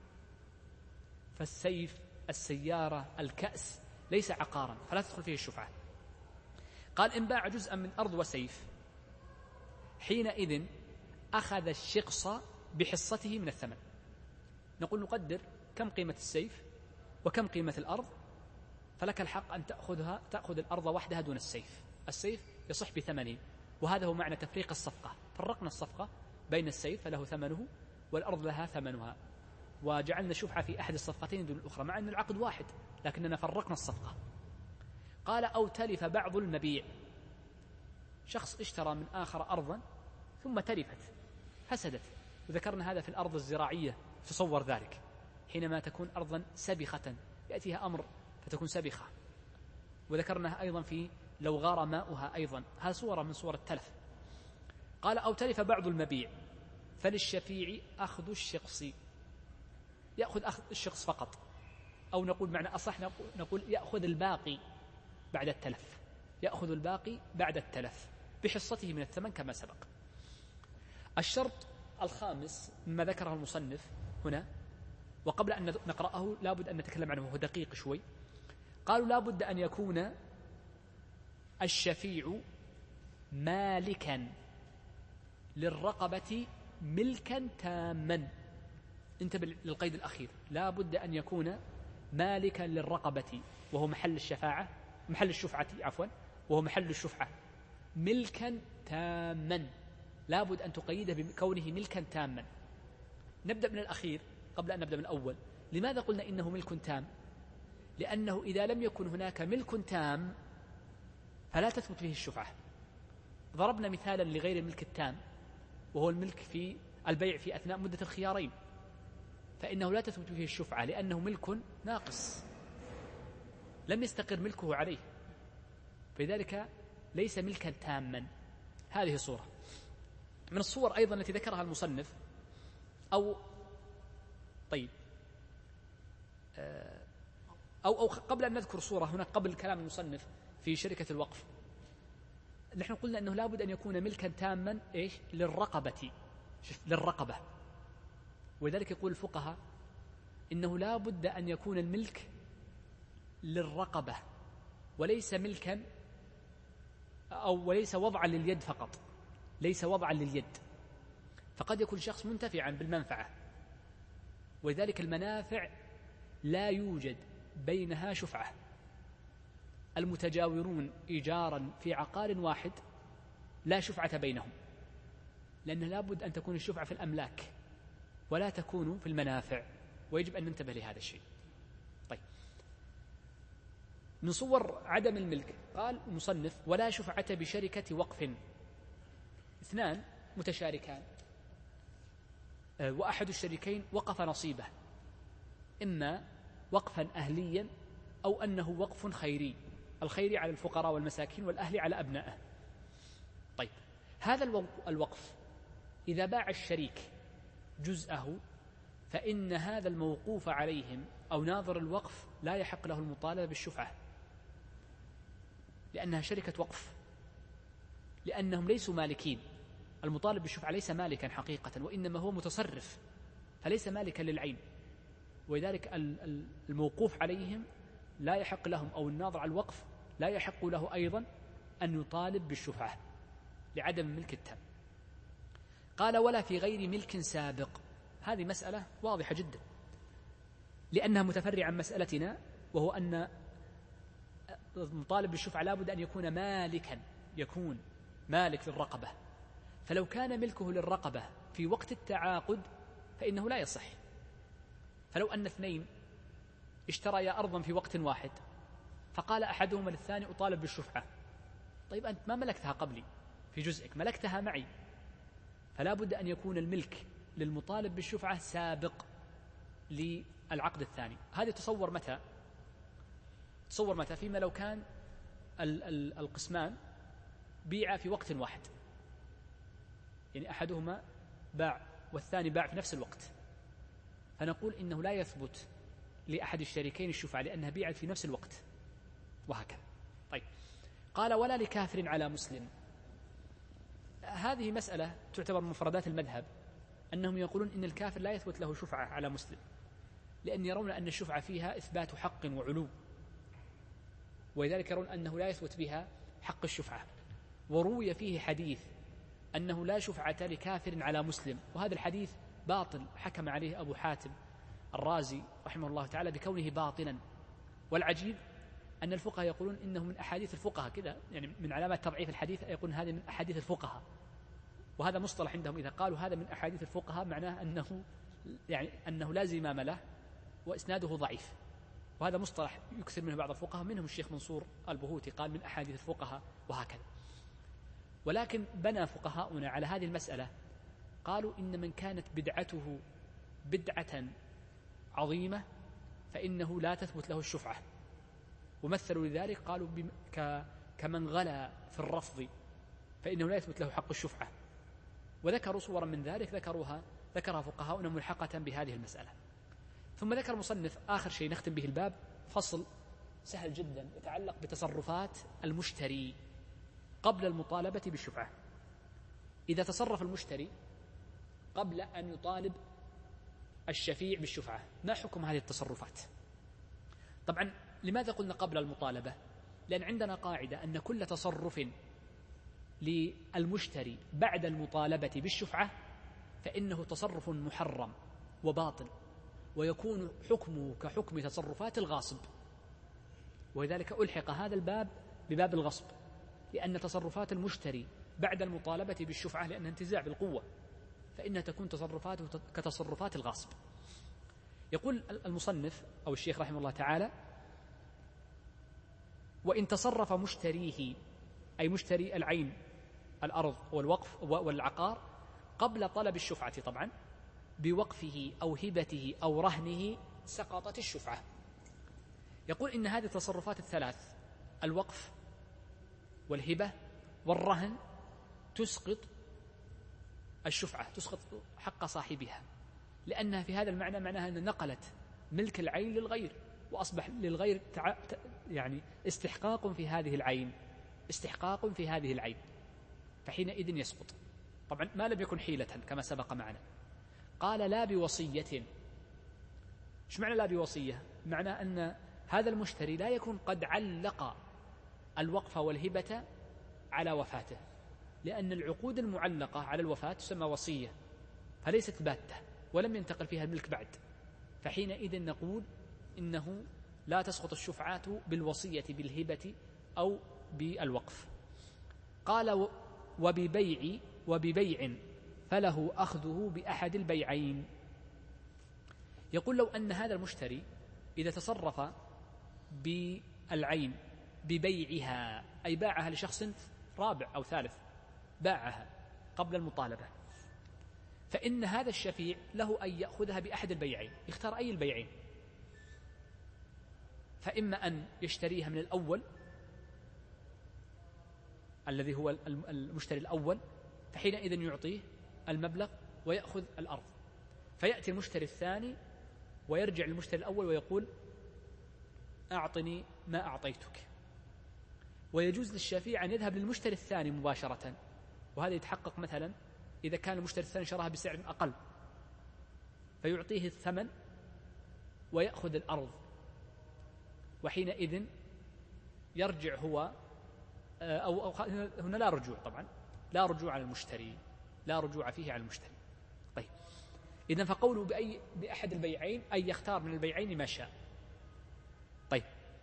فالسيف، السيارة، الكأس ليس عقارا فلا تدخل فيه الشفعة. قال إن باع جزءا من أرض وسيف حينئذ أخذ الشقص بحصته من الثمن. نقول نقدر كم قيمة السيف وكم قيمة الأرض، فلك الحق أن تأخذها تأخذ الأرض وحدها دون السيف. السيف يصح بثمنه، وهذا هو معنى تفريق الصفقة. فرقنا الصفقة بين السيف فله ثمنه والأرض لها ثمنها، وجعلنا شفعة في أحد الصفقتين دون الأخرى مع أن العقد واحد لكننا فرقنا الصفقة. قال أو تلف بعض المبيع، شخص اشترى من آخر أرضا ثم تلفت فسدت، وذكرنا هذا في الأرض الزراعية. تصور ذلك حينما تكون أرضا سبخة يأتيها أمر فتكون سبخة، وذكرناها أيضا في لو غار ماؤها أيضا، هذا صورة من صور التلف. قال أو تلف بعض المبيع فللشفيع أخذ الشخص، يأخذ أخذ الشخص فقط، أو نقول معنى أصح نقول يأخذ الباقي بعد التلف، يأخذ الباقي بعد التلف بحصته من الثمن كما سبق. الشرط الخامس مما ذكره المصنف هنا، وقبل أن نقرأه لابد أن نتكلم عنه وهو دقيق شوي. قالوا لابد أن يكون الشفيع مالكا للرقبة ملكا تاما. انتبه للقيد الأخير، لابد أن يكون مالكا للرقبة وهو محل الشفاعة محل الشفعة عفوا وهو محل الشفعة ملكا تاما، لابد أن تقيده بكونه ملكا تاما. نبدأ من الأخير قبل أن نبدأ من الأول. لماذا قلنا إنه ملك تام؟ لأنه إذا لم يكن هناك ملك تام فلا تثبت فيه الشفعة. ضربنا مثالا لغير الملك التام وهو الملك في البيع في أثناء مدة الخيارين، فإنه لا تثبت فيه الشفعة لأنه ملك ناقص لم يستقر ملكه عليه، فلذلك ليس ملكا تاما. هذه صورة من الصور أيضا التي ذكرها المصنف. أو طيب أو, أو قبل أن نذكر صورة هنا قبل كلام المصنف في شركة الوقف، نحن قلنا أنه لابد أن يكون ملكا تاما إيش للرقبة، للرقبة. ولذلك يقول الفقهاء إنه لابد أن يكون الملك للرقبة وليس ملكا أو وليس وضعا لليد فقط، ليس وضعا لليد. فقد يكون شخص منتفعا بالمنفعة، ولذلك المنافع لا يوجد بينها شفعة. المتجاورون إيجارا في عقار واحد لا شفعة بينهم، لأن لابد أن تكون الشفعة في الأملاك ولا تكون في المنافع، ويجب أن ننتبه لهذا الشيء. طيب من صور عدم الملك قال المصنف ولا شفعة بشركة وقف. اثنان متشاركان وأحد الشريكين وقف نصيبه، إما وقفا أهليا أو أنه وقف خيري، الخيري على الفقراء والمساكين والأهل على أبنائه. طيب هذا الوقف إذا باع الشريك جزءه فإن هذا الموقوف عليهم أو ناظر الوقف لا يحق له المطالبة بالشفعة، لأنها شركة وقف، لأنهم ليسوا مالكين. المطالب بالشفعة ليس مالكا حقيقة، وإنما هو متصرف فليس مالكا للعين، ولذلك الموقوف عليهم لا يحق لهم أو الناظر على الوقف لا يحق له أيضا أن يطالب بالشفعة لعدم ملك التام. قال ولا في غير ملك سابق. هذه مسألة واضحة جدا لأنها متفرعة عن مسألتنا، وهو أن المطالب بالشفعة لابد أن يكون مالكا، يكون مالك للرقبة. فلو كان ملكه للرقبة في وقت التعاقد فإنه لا يصح. فلو أن اثنين اشتريا أرضا في وقت واحد فقال أحدهما للثاني أطالب بالشفعة، طيب أنت ما ملكتها قبلي في جزئك، ملكتها معي، فلا بد أن يكون الملك للمطالب بالشفعة سابق للعقد الثاني. هذه تصور متى؟ تصور متى؟ فيما لو كان القسمان بيع في وقت واحد، يعني أحدهما باع والثاني باع في نفس الوقت، فنقول إنه لا يثبت لأحد الشريكين الشفعة لأنها بيعت في نفس الوقت، وهكذا. طيب قال ولا لكافر على مسلم. هذه مسألة تعتبر مفردات المذهب، أنهم يقولون إن الكافر لا يثبت له شفعة على مسلم، لأن يرون أن الشفعة فيها إثبات حق وعلو، ولذلك يرون أنه لا يثبت بها حق الشفعة. وروي فيه حديث أنه لا شفعة لكافر على مسلم، وهذا الحديث باطل، حكم عليه أبو حاتم الرازي رحمه الله تعالى بكونه باطلا. والعجيب أن الفقهاء يقولون إنه من أحاديث الفقهاء كذا، يعني من علامات تضعيف الحديث يقولون هذا من أحاديث الفقهاء، وهذا مصطلح عندهم، إذا قالوا هذا من أحاديث الفقهاء معناه أنه يعني أنه لا زمام له وإسناده ضعيف، وهذا مصطلح يكثر منه بعض الفقهاء، منهم الشيخ منصور البهوتي قال من أحاديث الفقهاء وهكذا. ولكن بنى فقهاؤنا على هذه المسألة، قالوا إن من كانت بدعته بدعة عظيمة فإنه لا تثبت له الشفعة، ومثلوا لذلك قالوا كمن غلا في الرفض فإنه لا يثبت له حق الشفعة، وذكروا صورا من ذلك ذكروها ذكرها فقهاؤنا ملحقة بهذه المسألة. ثم ذكر المصنف آخر شيء نختم به الباب، فصل سهل جدا يتعلق بتصرفات المشتري قبل المطالبة بالشفعة. إذا تصرف المشتري قبل أن يطالب الشفيع بالشفعة، ما حكم هذه التصرفات؟ طبعا لماذا قلنا قبل المطالبة؟ لأن عندنا قاعدة أن كل تصرف للمشتري بعد المطالبة بالشفعة فإنه تصرف محرم وباطل، ويكون حكمه كحكم تصرفات الغاصب، ولذلك ألحق هذا الباب بباب الغصب، لأن تصرفات المشتري بعد المطالبة بالشفعة لأنها انتزاع بالقوة فإنها تكون تصرفاته كتصرفات الغاصب. يقول المصنف أو الشيخ رحمه الله تعالى: وإن تصرف مشتريه أي مشتري العين الأرض والوقف والعقار قبل طلب الشفعة طبعا بوقفه أو هبته أو رهنه سقطت الشفعة. يقول إن هذه التصرفات الثلاث، الوقف والهبة والرهن، تسقط الشفعة، تسقط حق صاحبها، لأنها في هذا المعنى معناها أن نقلت ملك العين للغير، وأصبح للغير تع... يعني استحقاق في هذه العين، استحقاق في هذه العين، فحينئذ يسقط. طبعا ما لم يكن حيلة كما سبق معنا. قال: لا بوصية. ايش معنى لا بوصية؟ معنى أن هذا المشتري لا يكون قد علق الوقف والهبة على وفاته، لأن العقود المعلقة على الوفاة تسمى وصية، فليست باتة ولم ينتقل فيها الملك بعد، فحينئذ نقول إنه لا تسقط الشفعات بالوصية بالهبة أو بالوقف. قال: وببيع وببيع فله أخذه بأحد البيعين. يقول لو أن هذا المشتري إذا تصرف بالعين ببيعها، أي باعها لشخص رابع أو ثالث، باعها قبل المطالبة، فإن هذا الشفيع له أن يأخذها بأحد البيعين، يختار أي البيعين، فإما أن يشتريها من الأول الذي هو المشتري الأول، فحينئذ يعطيه المبلغ ويأخذ الأرض، فيأتي المشتري الثاني ويرجع للمشتري الأول ويقول: أعطني ما أعطيتك. ويجوز للشفيع أن يذهب للمشتري الثاني مباشرة، وهذا يتحقق مثلا إذا كان المشتري الثاني شراها بسعر أقل، فيعطيه الثمن ويأخذ الأرض، وحينئذ يرجع هو أو, أو هنا لا رجوع، طبعا لا رجوع على المشتري، لا رجوع فيه على المشتري. طيب، إذن فقوله بأي بأحد البيعين أي يختار من البيعين ما شاء. طيب،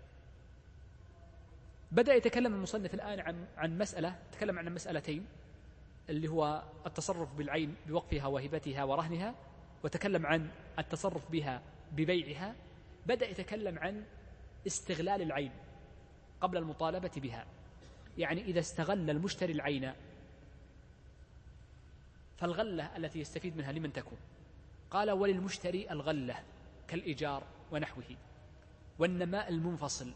بدأ يتكلم المصنف الآن عن عن مسألة، تكلم عن مسألتين، اللي هو التصرف بالعين بوقفها وهبتها ورهنها، وتكلم عن التصرف بها ببيعها. بدأ يتكلم عن استغلال العين قبل المطالبة بها، يعني إذا استغل المشتري العين فالغلة التي يستفيد منها لمن تكون؟ قال: وللمشتري الغلة كالإيجار ونحوه، والنماء المنفصل،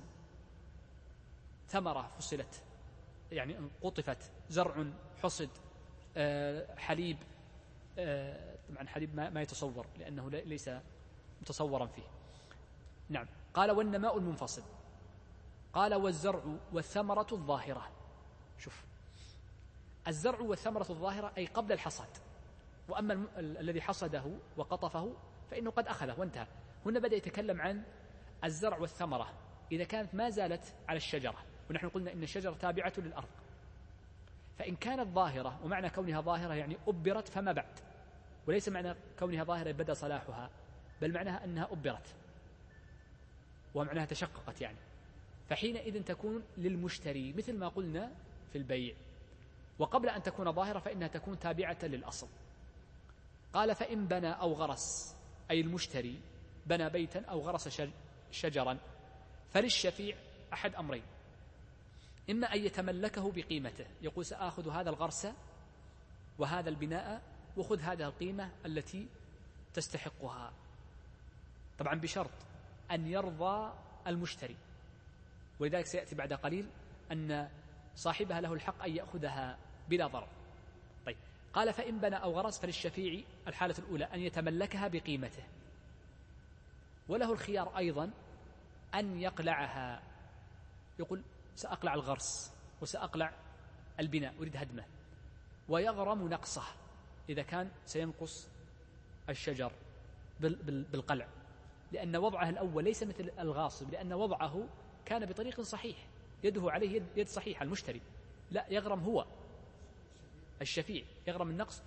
ثمرة فصلت يعني قطفت، زرع حصد، حليب، طبعا حليب ما يتصور لأنه ليس متصورا فيه. نعم. قال: والنماء المنفصل. قال: والزرع والثمرة الظاهرة. شوف، الزرع والثمرة الظاهرة أي قبل الحصاد، وأما الم... ال... الذي حصده وقطفه فإنه قد أخذه وانتهى. هنا بدأ يتكلم عن الزرع والثمرة إذا كانت ما زالت على الشجرة، ونحن قلنا إن الشجرة تابعة للأرض، فإن كانت ظاهرة، ومعنى كونها ظاهرة يعني أبرت فما بعد، وليس معنى كونها ظاهرة بدأ صلاحها، بل معناها أنها أبرت ومعناها تشققت يعني، فحينئذ تكون للمشتري مثل ما قلنا في البيع. وقبل أن تكون ظاهرة فإنها تكون تابعة للأصل. قال فإن بنى أو غرس، أي المشتري بنى بيتا أو غرس شجرا، فللشفيع أحد أمرين: إما أن يتملكه بقيمته، يقول سآخذ هذا الغرس وهذا البناء وخذ هذه القيمة التي تستحقها، طبعا بشرط أن يرضى المشتري، ولذلك سيأتي بعد قليل أن صاحبها له الحق أن يأخذها بلا ضرر. طيب، قال فإن بنى أو غرس فللشفيع الحالة الأولى أن يتملكها بقيمته، وله الخيار أيضا أن يقلعها، يقول سأقلع الغرس وسأقلع البناء أريد هدمه، ويغرم نقصه إذا كان سينقص الشجر بالقلع، لأن وضعه الأول ليس مثل الغاصب، لأن وضعه كان بطريق صحيح، يده عليه يد صحيحة المشتري، لا يغرم هو الشفيع، يغرم النقص.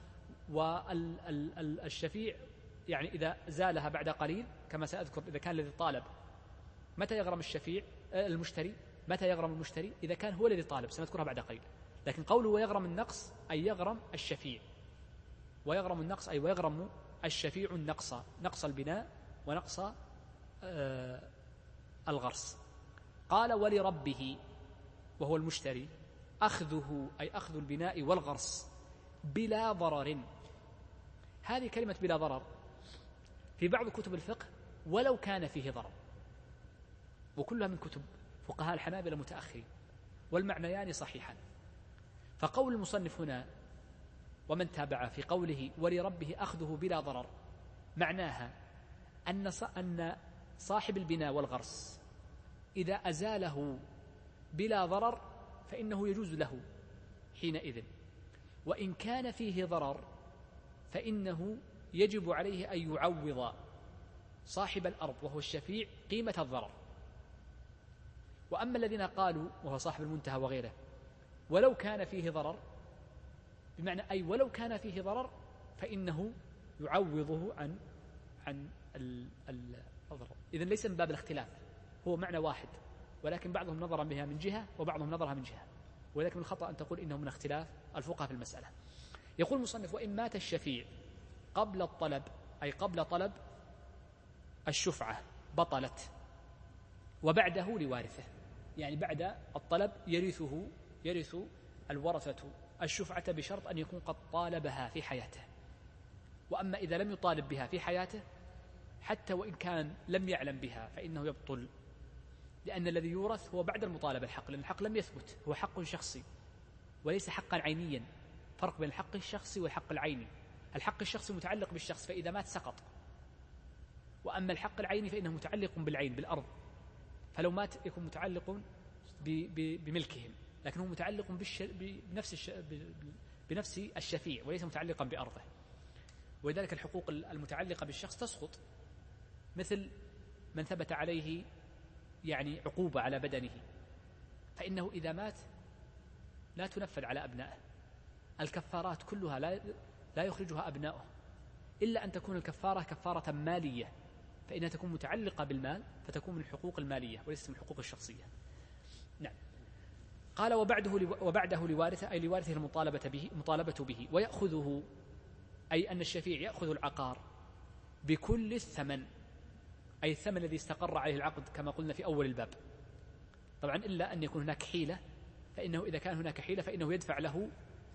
والشفيع يعني إذا زالها بعد قليل كما سأذكر، إذا كان الذي طالب متى يغرم الشفيع المشتري، متى يغرم المشتري إذا كان هو الذي طالب، سنذكرها بعد قليل. لكن قوله ويغرم النقص أي يغرم الشفيع، ويغرم النقص أي ويغرم الشفيع النقص، نقص البناء ونقص آه الغرس. قال ولربه وهو المشتري أخذه أي أخذ البناء والغرس بلا ضرر. هذه كلمة بلا ضرر في بعض كتب الفقه ولو كان فيه ضرر، وكلها من كتب فقهاء الحنابلة المتأخرين، والمعنيان صحيحان. فقول المصنف هنا ومن تابعه في قوله ولربه أخذه بلا ضرر معناها أن أن صاحب البناء والغرس إذا أزاله بلا ضرر فإنه يجوز له حينئذ، وإن كان فيه ضرر فإنه يجب عليه أن يعوض صاحب الأرض وهو الشفيع قيمة الضرر. وأما الذين قالوا وهو صاحب المنتهى وغيره ولو كان فيه ضرر، بمعنى أي ولو كان فيه ضرر فإنه يعوضه عن عن الضرر. إذن ليس من باب الاختلاف، هو معنى واحد، ولكن بعضهم نظر بها من جهة وبعضهم نظرها من جهة، ولكن من الخطأ أن تقول إنه من اختلاف الفقهاء في المسألة. يقول المصنف وإن مات الشفيع قبل الطلب، أي قبل طلب الشفعة بطلت، وبعده لوارثه، يعني بعد الطلب يرثه يرث الورثة الشفعة بشرط أن يكون قد طالبها في حياته. وأما إذا لم يطالب بها في حياته حتى وإن كان لم يعلم بها فإنه يبطل، لأن الذي يورث هو بعد المطالبة الحق، لأن الحق لم يثبت، هو حق شخصي وليس حقا عينيا. فرق بين الحق الشخصي والحق العيني. الحق الشخصي متعلق بالشخص فإذا مات سقط، وأما الحق العيني فإنه متعلق بالعين بالأرض، فلو مات يكون متعلق بملكهم، لكنه متعلق بنفس الش... بنفس الشفيع وليس متعلقا بأرضه. ولذلك الحقوق المتعلقة بالشخص تسقط، مثل من ثبت عليه يعني عقوبة على بدنه فإنه إذا مات لا تنفذ على أبنائه، الكفارات كلها لا لا يخرجها أبنائه، إلا أن تكون الكفارة كفارة مالية، فإنها تكون متعلقة بالمال فتكون من الحقوق المالية وليست من الحقوق الشخصية. نعم. قال وبعده وبعده لوارثه أي لوارثه المطالبة به مطالبة به، ويأخذه أي أن الشفيع يأخذ العقار بكل الثمن، أي الثمن الذي استقر عليه العقد كما قلنا في أول الباب، طبعا إلا أن يكون هناك حيلة، فإنه إذا كان هناك حيلة فإنه يدفع له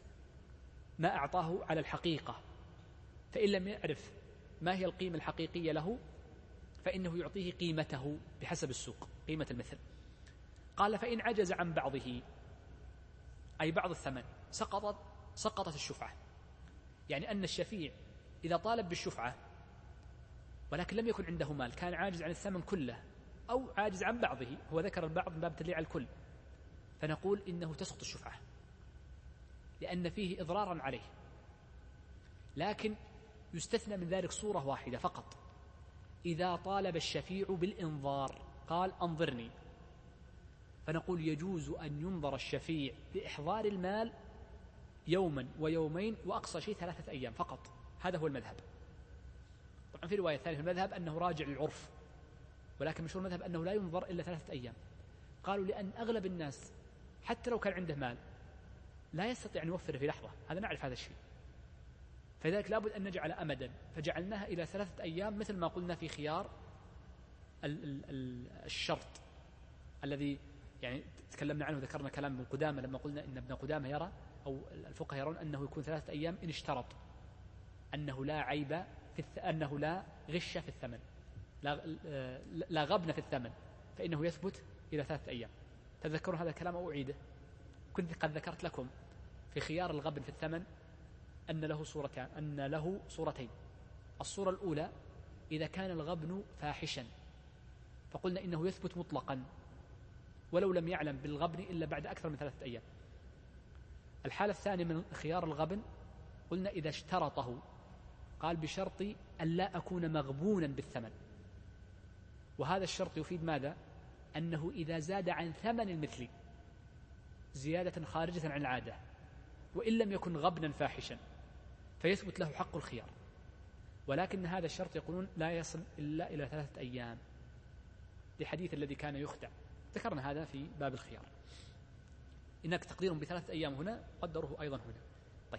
ما أعطاه على الحقيقة، فإن لم يعرف ما هي القيمة الحقيقية له فإنه يعطيه قيمته بحسب السوق، قيمة المثل. قال فإن عجز عن بعضه أي بعض الثمن سقطت سقطت الشفعة، يعني أن الشفيع إذا طالب بالشفعة ولكن لم يكن عنده مال، كان عاجز عن الثمن كله أو عاجز عن بعضه، هو ذكر البعض من باب تدليل على الكل، فنقول إنه تسقط الشفعة لأن فيه إضرارا عليه. لكن يستثنى من ذلك صورة واحدة فقط، إذا طالب الشفيع بالإنظار قال أنظرني، فنقول يجوز أن ينظر الشفيع بإحضار المال يوما ويومين وأقصى شيء ثلاثة أيام فقط. هذا هو المذهب. طبعا في رواية ثانية في المذهب أنه راجع للعرف، ولكن مشهور المذهب أنه لا ينظر إلا ثلاثة أيام. قالوا لأن أغلب الناس حتى لو كان عنده مال لا يستطيع أن يوفر في لحظة، هذا نعرف هذا الشيء، فلذلك لابد أن نجعل أمدا، فجعلناها إلى ثلاثة أيام مثل ما قلنا في خيار الشرط الذي يعني تكلمنا عنه، ذكرنا كلام ابن قدامة لما قلنا إن ابن قدامة يرى أو الفقهاء يرون أنه يكون ثلاثة أيام إن اشترط أنه لا عيب في الث... أنه لا غش في الثمن، لا, لا غبن في الثمن، فإنه يثبت إلى ثلاثة أيام. تذكروا هذا الكلام أو أعيده؟ كنت قد ذكرت لكم في خيار الغبن في الثمن أن له صورتان، أن له صورتين. الصورة الأولى إذا كان الغبن فاحشا فقلنا إنه يثبت مطلقا ولو لم يعلم بالغبن إلا بعد أكثر من ثلاثة أيام. الحالة الثانية من خيار الغبن قلنا إذا اشترطه قال بشرط أن لا أكون مغبونا بالثمن، وهذا الشرط يفيد ماذا؟ أنه إذا زاد عن ثمن المثل زيادة خارجة عن العادة وإن لم يكن غبنا فاحشا فيثبت له حق الخيار، ولكن هذا الشرط يقولون لا يصل إلا إلى ثلاثة أيام لحديث الذي كان يخدع، ذكرنا هذا في باب الخيار. إنك تقديرهم بثلاثة أيام هنا قدره أيضا هنا. طيب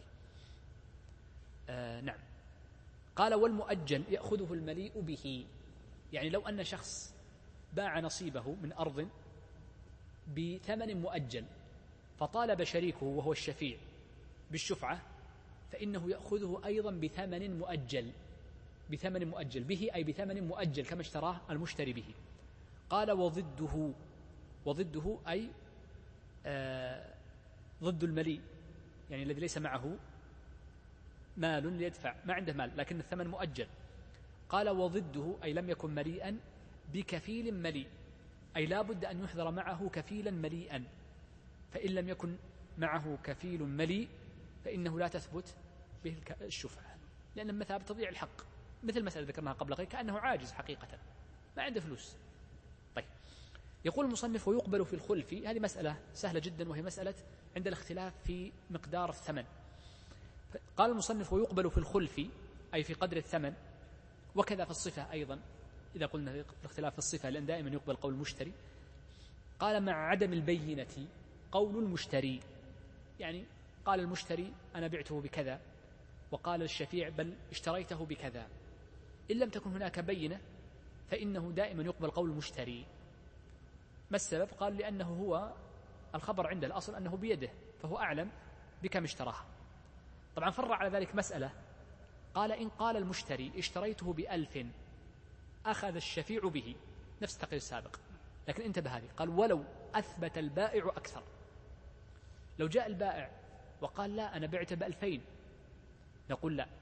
آه نعم. قال والمؤجل يأخذه المليء به، يعني لو أن شخص باع نصيبه من أرض بثمن مؤجل فطالب شريكه وهو الشفيع بالشفعة فإنه يأخذه أيضا بثمن مؤجل، بثمن مؤجل به أي بثمن مؤجل كما اشتراه المشتري به. قال وضده، وضده أي آه ضد المليء، يعني الذي ليس معه مال ليدفع، ما عنده مال لكن الثمن مؤجل. قال وضده أي لم يكن مليئا بكفيل مليء، أي لا بد أن يحضر معه كفيلا مليئا، فإن لم يكن معه كفيل مليء فإنه لا تثبت به الشفعة، لأن المثابة تضيع الحق، مثل مسألة ذكرناها قبل قليل كأنه عاجز حقيقة ما عنده فلوس. طيب يقول المصنف ويقبل في الخلف، هذه مسألة سهلة جدا وهي مسألة عند الاختلاف في مقدار الثمن. قال المصنف ويقبل في الخلف أي في قدر الثمن، وكذا في الصفة أيضا إذا قلنا في الاختلاف في الصفة لأن دائما يقبل قول المشتري. قال مع عدم البينة قول المشتري، يعني قال المشتري أنا بعته بكذا وقال الشفيع بل اشتريته بكذا، إن لم تكن هناك بينة فإنه دائما يقبل قول المشتري. ما السبب؟ قال لأنه هو الخبر عند الأصل أنه بيده فهو أعلم بكم اشتراها. طبعا فرع على ذلك مسألة، قال إن قال المشتري اشتريته بألف أخذ الشفيع به نفس التقرير السابق، لكن انتبه هذه، قال ولو أثبت البائع أكثر. لو جاء البائع وقال لا أنا بعت بألفين نقول لا،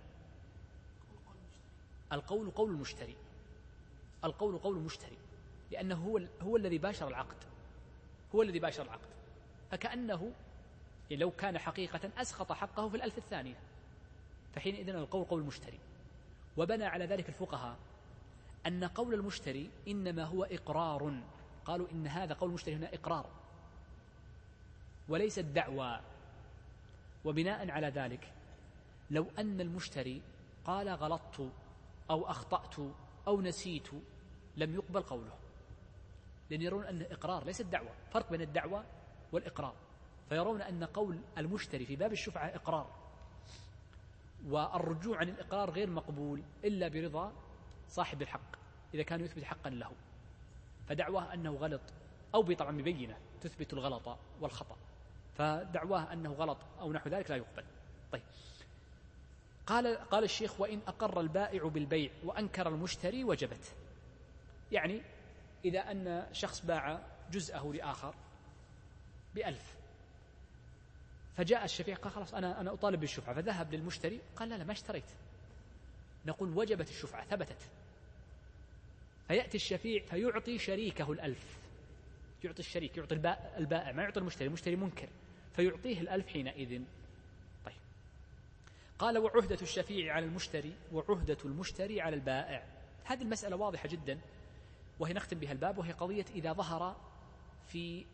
القول قول المشتري، القول قول المشتري، لأنه هو, هو الذي باشر العقد، هو الذي باشر العقد، فكأنه لو كان حقيقة أسخط حقه في الألف الثانية، فحينئذ القول قول المشتري. وبنى على ذلك الفقهاء أن قول المشتري إنما هو إقرار، قالوا إن هذا قول المشتري هنا إقرار وليس الدعوى. وبناء على ذلك لو أن المشتري قال غلطت أو أخطأت أو نسيت لم يقبل قوله، لأن يرون أن إقرار ليس الدعوة، فرق بين الدعوة والإقرار، فيرون أن قول المشتري في باب الشفعة إقرار، والرجوع عن الإقرار غير مقبول إلا برضا صاحب الحق إذا كان يثبت حقا له، فدعواه أنه غلط أو بطبعا ببينة تثبت الغلط والخطأ، فدعواه أنه غلط أو نحو ذلك لا يقبل. طيب قال, قال الشيخ وإن أقر البائع بالبيع وأنكر المشتري وجبت، يعني إذا أن شخص باع جزءه لآخر بألف فجاء الشفيع قال خلاص أنا, أنا أطالب بالشفعة، فذهب للمشتري قال لا لا ما اشتريت، نقول وجبت الشفعة ثبتت، فيأتي الشفيع فيعطي شريكه الألف، يعطي الشريك، يعطي البائع ما يعطي المشتري، المشتري منكر فيعطيه الألف حينئذ. طيب قال وعهدة الشفيع على المشتري وعهدة المشتري على البائع. هذه المسألة واضحة جدا، وهي نختم بها الباب، وهي قضية إذا ظهر في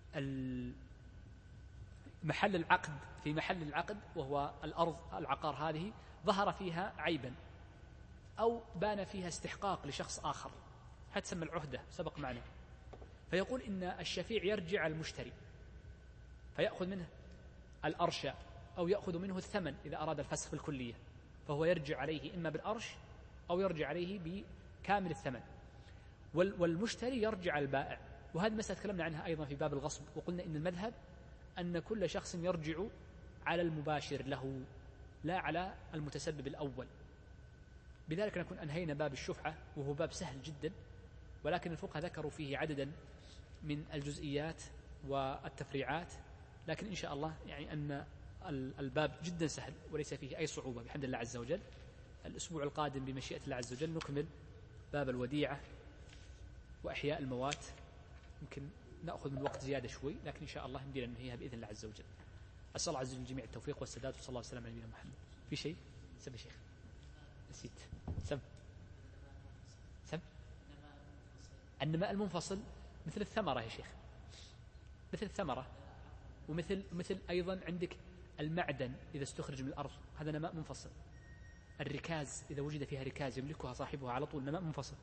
محل العقد في محل العقد وهو الأرض العقار هذه ظهر فيها عيبا أو بان فيها استحقاق لشخص آخر، هتسمى العهدة سبق معنا. فيقول إن الشفيع يرجع على المشتري فيأخذ منه الأرش أو يأخذ منه الثمن إذا أراد الفسخ بالكلية، فهو يرجع عليه إما بالأرش أو يرجع عليه بكامل الثمن، والمشتري يرجع على البائع. وهذه مسألة تكلمنا عنها أيضا في باب الغصب، وقلنا إن المذهب أن كل شخص يرجع على المباشر له لا على المتسبب الأول. بذلك نكون أنهينا باب الشفعة، وهو باب سهل جدا، ولكن الفقهاء ذكروا فيه عددا من الجزئيات والتفريعات، لكن إن شاء الله يعني أن الباب جدا سهل وليس فيه أي صعوبة بحمد الله عز وجل. الأسبوع القادم بمشيئة الله عز وجل نكمل باب الوديعة وأحياء الموات، يمكن نأخذ من الوقت زيادة شوي، لكن إن شاء الله يمدينا ننهيها بإذن الله عز وجل. أسأل الله عز وجل الجميع التوفيق والسداد، وصلى الله وسلم على نبينا محمد. في شيء سب يا شيخ نسيت سب سب النماء المنفصل مثل الثمرة يا شيخ، مثل الثمرة، ومثل مثل أيضا عندك المعدن إذا استخرج من الأرض هذا نماء منفصل. الركاز إذا وجد فيها ركاز يملكها صاحبها على طول نماء منفصل.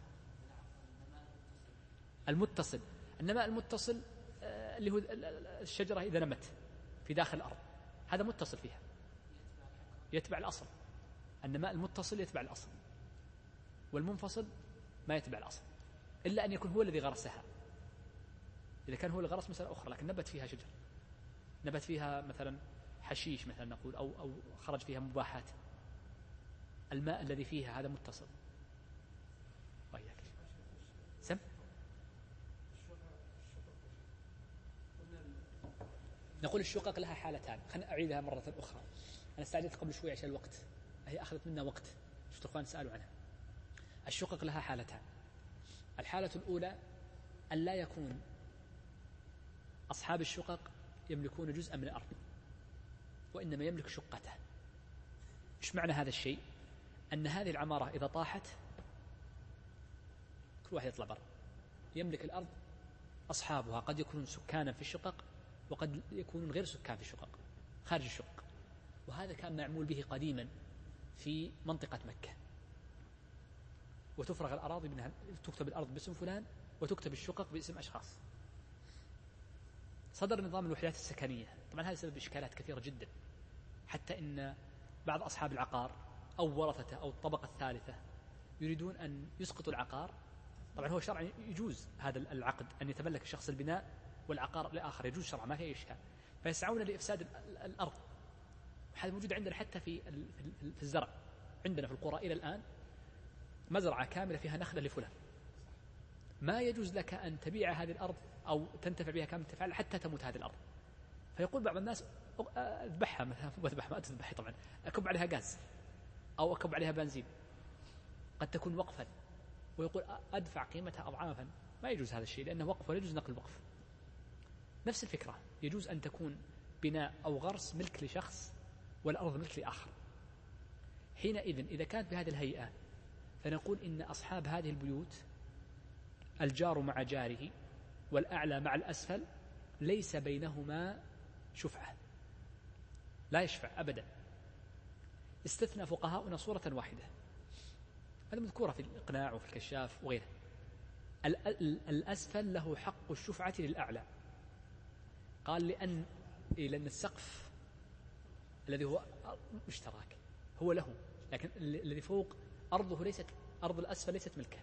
المتصل النماء المتصل اللي هو الشجرة إذا نمت في داخل الأرض هذا متصل فيها يتبع الأصل. النماء المتصل يتبع الأصل، والمنفصل ما يتبع الأصل إلا أن يكون هو الذي غرسها. إذا كان هو اللي غرس مسألة أخرى، لكن نبت فيها شجر، نبت فيها مثلا حشيش مثلا نقول، أو أو خرج فيها مباحات، الماء الذي فيها هذا متصل. وإياك سم نقول الشقق لها حالتان. خلنا أعيدها مرة أخرى، أنا استعجلت قبل شوي عشان الوقت، هي أخذت منا وقت، شفت الأخوان سألوا عنها. الشقق لها حالتان. الحالة الأولى أن لا يكون أصحاب الشقق يملكون جزءا من الأرض، وإنما يملك شقته. إيش معنى هذا الشيء؟ أن هذه العمارة إذا طاحت كل واحد يطلع برا، يملك الأرض أصحابها قد يكونون سكانا في الشقق وقد يكونون غير سكان في الشقق خارج الشقق. وهذا كان معمول به قديما في منطقة مكة، وتفرغ الأراضي منها، تكتب الأرض باسم فلان وتكتب الشقق باسم أشخاص. صدر نظام الوحدات السكنية، طبعا هذا سبب إشكالات كثيرة جدا، حتى إن بعض أصحاب العقار أو ورثته أو الطبقة الثالثة يريدون أن يسقطوا العقار. طبعا هو شرعا يجوز هذا العقد أن يتملك الشخص البناء والعقار لآخر، يجوز شرعا ما في أي إشكال، فيسعون لإفساد الأرض. هذا موجود عندنا حتى في في الزرع، عندنا في القرى إلى الآن مزرعة كاملة فيها نخلة لفلان، ما يجوز لك أن تبيع هذه الأرض أو تنتفع بها كامل الانتفاع حتى تموت هذه الأرض. فيقول بعض الناس اذبحها مثلا، اذبحها ما تذبحها طبعا، أكب عليها غاز أو أكب عليها بنزين، قد تكون وقفا، ويقول أدفع قيمتها أضعافا. ما يجوز هذا الشيء لأنه وقف ولا يجوز نقل الوقف. نفس الفكرة، يجوز أن تكون بناء أو غرس ملك لشخص والأرض ملك لآخر. حينئذ إذا كانت بهذه الهيئة فنقول إن أصحاب هذه البيوت الجار مع جاره والأعلى مع الأسفل ليس بينهما شفعة، لا يشفع أبدا. استثنى فقهاؤنا صورة واحدة، هذا مذكورة في الإقناع وفي الكشاف وغيره. الأسفل له حق الشفعة للأعلى، قال لأن لأن السقف الذي هو مشترك هو له، لكن الذي فوق أرضه ليست، أرض الأسفل ليست ملكه.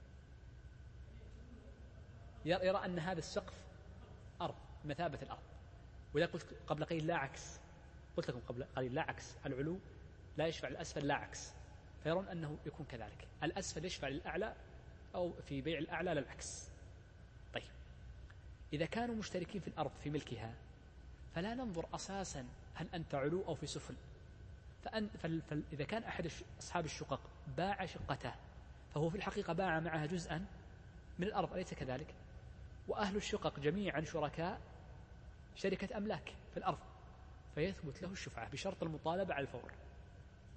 يرى أن هذا السقف أرض مثابة الأرض، وإذا قلت قبل قليل لا عكس، قلت لكم قبل قليل لا عكس، العلو لا يشفع للأسفل لا عكس، فيرون أنه يكون كذلك، الأسفل يشفع للأعلى أو في بيع الأعلى للعكس. طيب إذا كانوا مشتركين في الأرض في ملكها فلا ننظر أساسا هل أنت علو أو في سفل، فأن فإذا كان أحد أصحاب الشقق باع شقته فهو في الحقيقة باع معها جزءا من الأرض، أليس كذلك؟ وأهل الشقق جميعا شركاء شركة أملاك في الأرض، فيثبت له الشفعة بشرط المطالبة على الفور.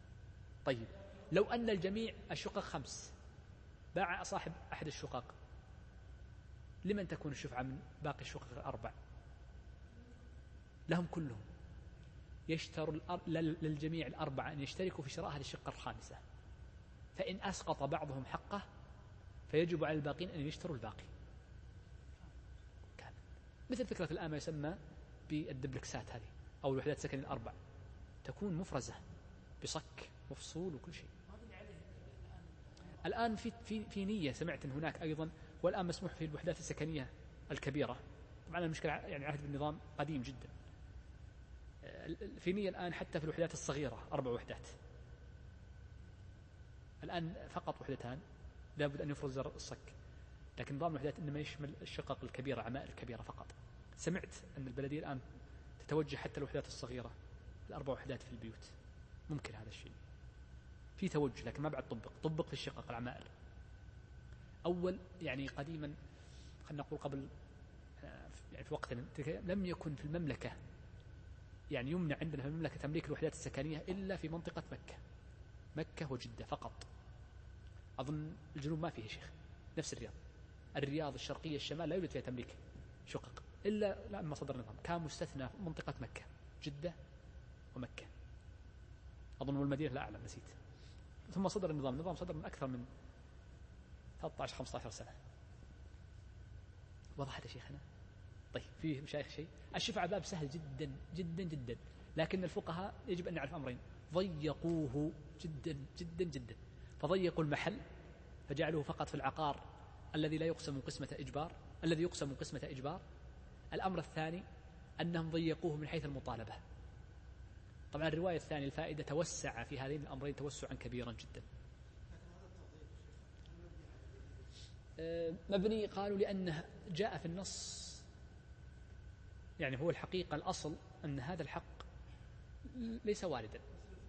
طيب لو أن الجميع الشقق خمس، باع صاحب أحد الشقق، لمن تكون الشفعة من باقي الشقق الأربع؟ لهم كلهم، يشتروا للجميع الأربعة أن يشتركوا في شراء هذه الشقة الخامسة، فإن أسقط بعضهم حقه فيجب على الباقين أن يشتروا الباقي. كان مثل فكرة الآن ما يسمى بالدبلكسات هذه أو الوحدات السكنية الأربع، تكون مفرزة بصك مفصول وكل شيء. الآن في في في نية سمعت أن هناك أيضا، والآن مسموح في الوحدات السكنية الكبيرة. طبعا المشكلة يعني عهد بالنظام قديم جدا. في نية الآن حتى في الوحدات الصغيرة أربع وحدات، الآن فقط وحدتان لابد أن يفرز الصك، لكن نظام الوحدات إنما يشمل الشقق الكبيرة، عمائر الكبيرة فقط. سمعت أن البلدية الآن تتوجه حتى الوحدات الصغيرة الأربع وحدات في البيوت، ممكن هذا الشيء في توجه، لكن ما بعد طبق طبق في الشقق العمائر. أول يعني قديما خلينا نقول قبل يعني في وقتنا لم يكن في المملكة، يعني يمنع عندنا في المملكة تمليك الوحدات السكنية إلا في منطقة مكة مكة وجدة فقط. أظن الجنوب ما فيه شيخ، نفس الرياض الرياض الشرقية الشمال لا يوجد فيها تمليك شقق إلا لما صدر النظام، كان مستثنى منطقة مكة جدة ومكة أظن، والمدينة لا أعلم نسيت. ثم صدر النظام، النظام صدر من أكثر من ثلاثة عشر خمسة عشر سنة. وضح هذا شيخنا؟ طيب فيه مشايخ شيء. الشفعة باب سهل جدا جدا جدا، لكن الفقهاء يجب أن نعرف أمرين: ضيقوه جدا جدا جدا، فضيقوا المحل فجعلوه فقط في العقار الذي لا يقسم قسمة إجبار، الذي يقسم قسمة إجبار. الأمر الثاني أنهم ضيقوه من حيث المطالبة. طبعا الرواية الثانية الفائدة توسع في هذين الأمرين توسعا كبيرا جدا. مبني قالوا لأنه جاء في النص، يعني هو الحقيقة الأصل أن هذا الحق ليس واردا.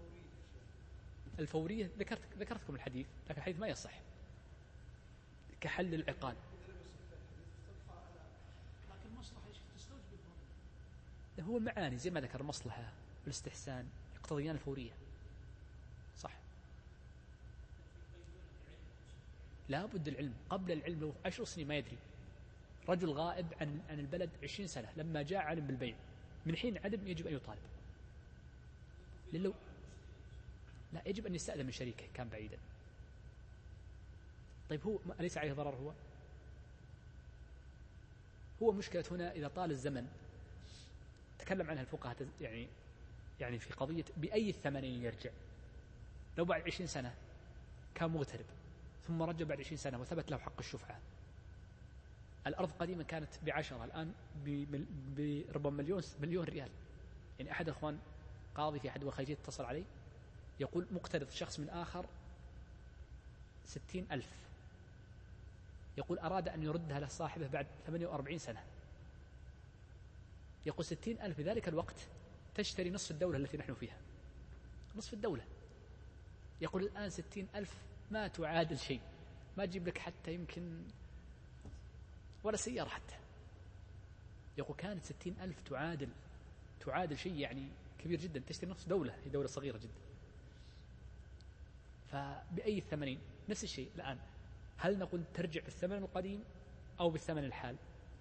الفورية ذكرت ذكرتكم الحديث، لكن الحديث ما يصح كحل العقال. لكن مصلحة تستوجب الفورية. هو المعاني زي ما ذكر المصلحة والاستحسان يقتضيان الفورية، صح؟ لا بد العلم، قبل العلم لو عشر سنين ما يدري. رجل غائب عن عن البلد عشرين سنة، لما جاء علم بالبيع من حين عدم يجب أن يطالب. للو لا يجب أن يستأذن من شريكه كان بعيدا. طيب هو أليس عليه ضرر؟ هو هو مشكلة هنا إذا طال الزمن تكلم عنها الفقهاء، يعني يعني في قضية بأي الثمنين يرجع. لو بعد عشرين سنة كان مغترب ثم رجع بعد عشرين سنة وثبت له حق الشفعة، الأرض قديما كانت بعشرة، الآن بربع مليون مليون ريال. يعني أحد الأخوان قاضي في أحد الخليجية اتصل علي يقول مقترض شخص من آخر ستين ألف، يقول أراد أن يردها لصاحبه بعد ثمانية وأربعين سنة. يقول ستين ألف بذلك الوقت تشتري نصف الدولة التي نحن فيها، نصف الدولة. يقول الآن ستين ألف ما تعادل شيء، ما تجيب لك حتى يمكن ولا سيارة حتى. يقول كانت ستين ألف تعادل تعادل شيء يعني كبير جدا، تشتري نصف دولة، هي دولة صغيرة جدا. فبأي الثمنين نفس الشيء الآن، هل نقول ترجع بالثمن القديم أو بالثمن الحال؟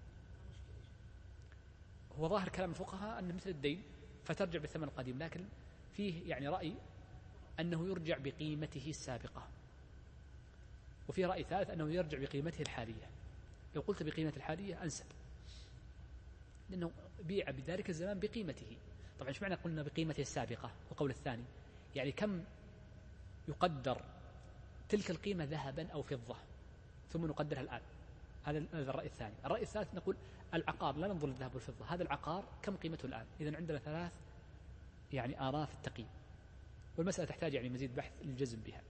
هو ظاهر كلام الفقهاء أنه مثل الدين فترجع بالثمن القديم، لكن فيه يعني رأي أنه يرجع بقيمته السابقة، وفيه رأي ثالث أنه يرجع بقيمته الحالية. لو قلت بقيمة الحالية أنسب، لأنه بيع بذلك الزمان بقيمته. طبعا ايش معنى قلنا بقيمته السابقة؟ القول الثاني يعني كم يقدر تلك القيمة ذهبا أو فضة ثم نقدرها الآن. هذا الرأي الثاني. الرأي الثالث نقول العقار لا ننظر للذهب والفضة، هذا العقار كم قيمته الآن. إذن عندنا ثلاث يعني آراء في التقييم، والمسألة تحتاج يعني مزيد بحث للجزم بها.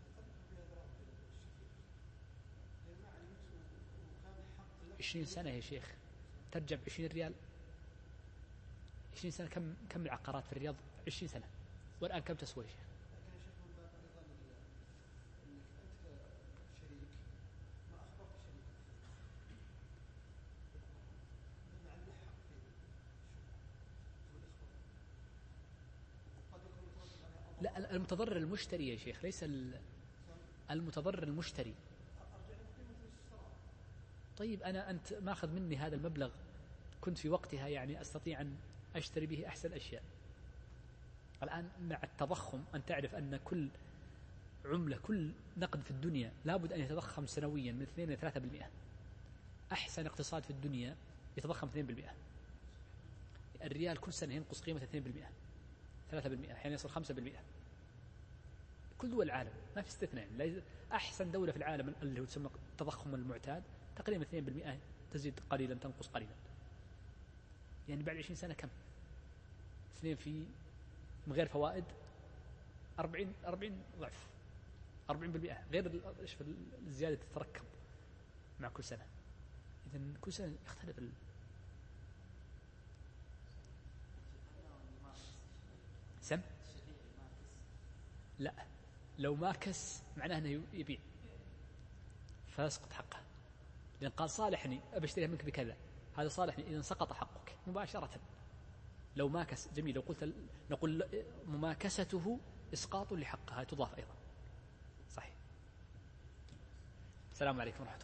عشرين سنة يا شيخ ترجع بعشرين ريال، عشرين سنة كم كم العقارات في الرياض؟ عشرين سنة، والآن كم تسوى يا شيخ؟ لا، المتضرر المشتري يا شيخ، ليس المتضرر المشتري. طيب أنا أنت ماخذ مني هذا المبلغ، كنت في وقتها يعني أستطيع أن أشتري به أحسن الأشياء. الآن مع التضخم أن تعرف أن كل عملة، كل نقد في الدنيا لابد أن يتضخم سنويا من اثنين إلى ثلاثة بالمئة. أحسن اقتصاد في الدنيا يتضخم اثنين بالمئة. الريال كل سنة ينقص قيمة اثنين بالمئة، ثلاثة بالمئة، أحيانا يصل خمسة بالمئة. كل دول العالم ما في استثناء. أحسن دولة في العالم اللي هو تسمى التضخم المعتاد تقريبا اثنين بالمئة، تزيد قليلا تنقص قليلا. يعني بعد عشرين سنة كم؟ اثنين في من غير فوائد أربعين أربعين ضعف، أربعين بالمئة، غير إيش في الزيادة تتركب مع كل سنة. إذن كل سنة يختلف ال... سم؟ لا، لو ماكس معناه أنه يبيع فيسقط حقه، لأن قال صالحني أبى أشتريها منك بكذا، هذا صالحني، إذن سقط حقك مباشرة. لو ماكس جميل، لو قلت نقول مماكسته إسقاط لحقها تضاف أيضا. صحيح. السلام عليكم ورحمة الله.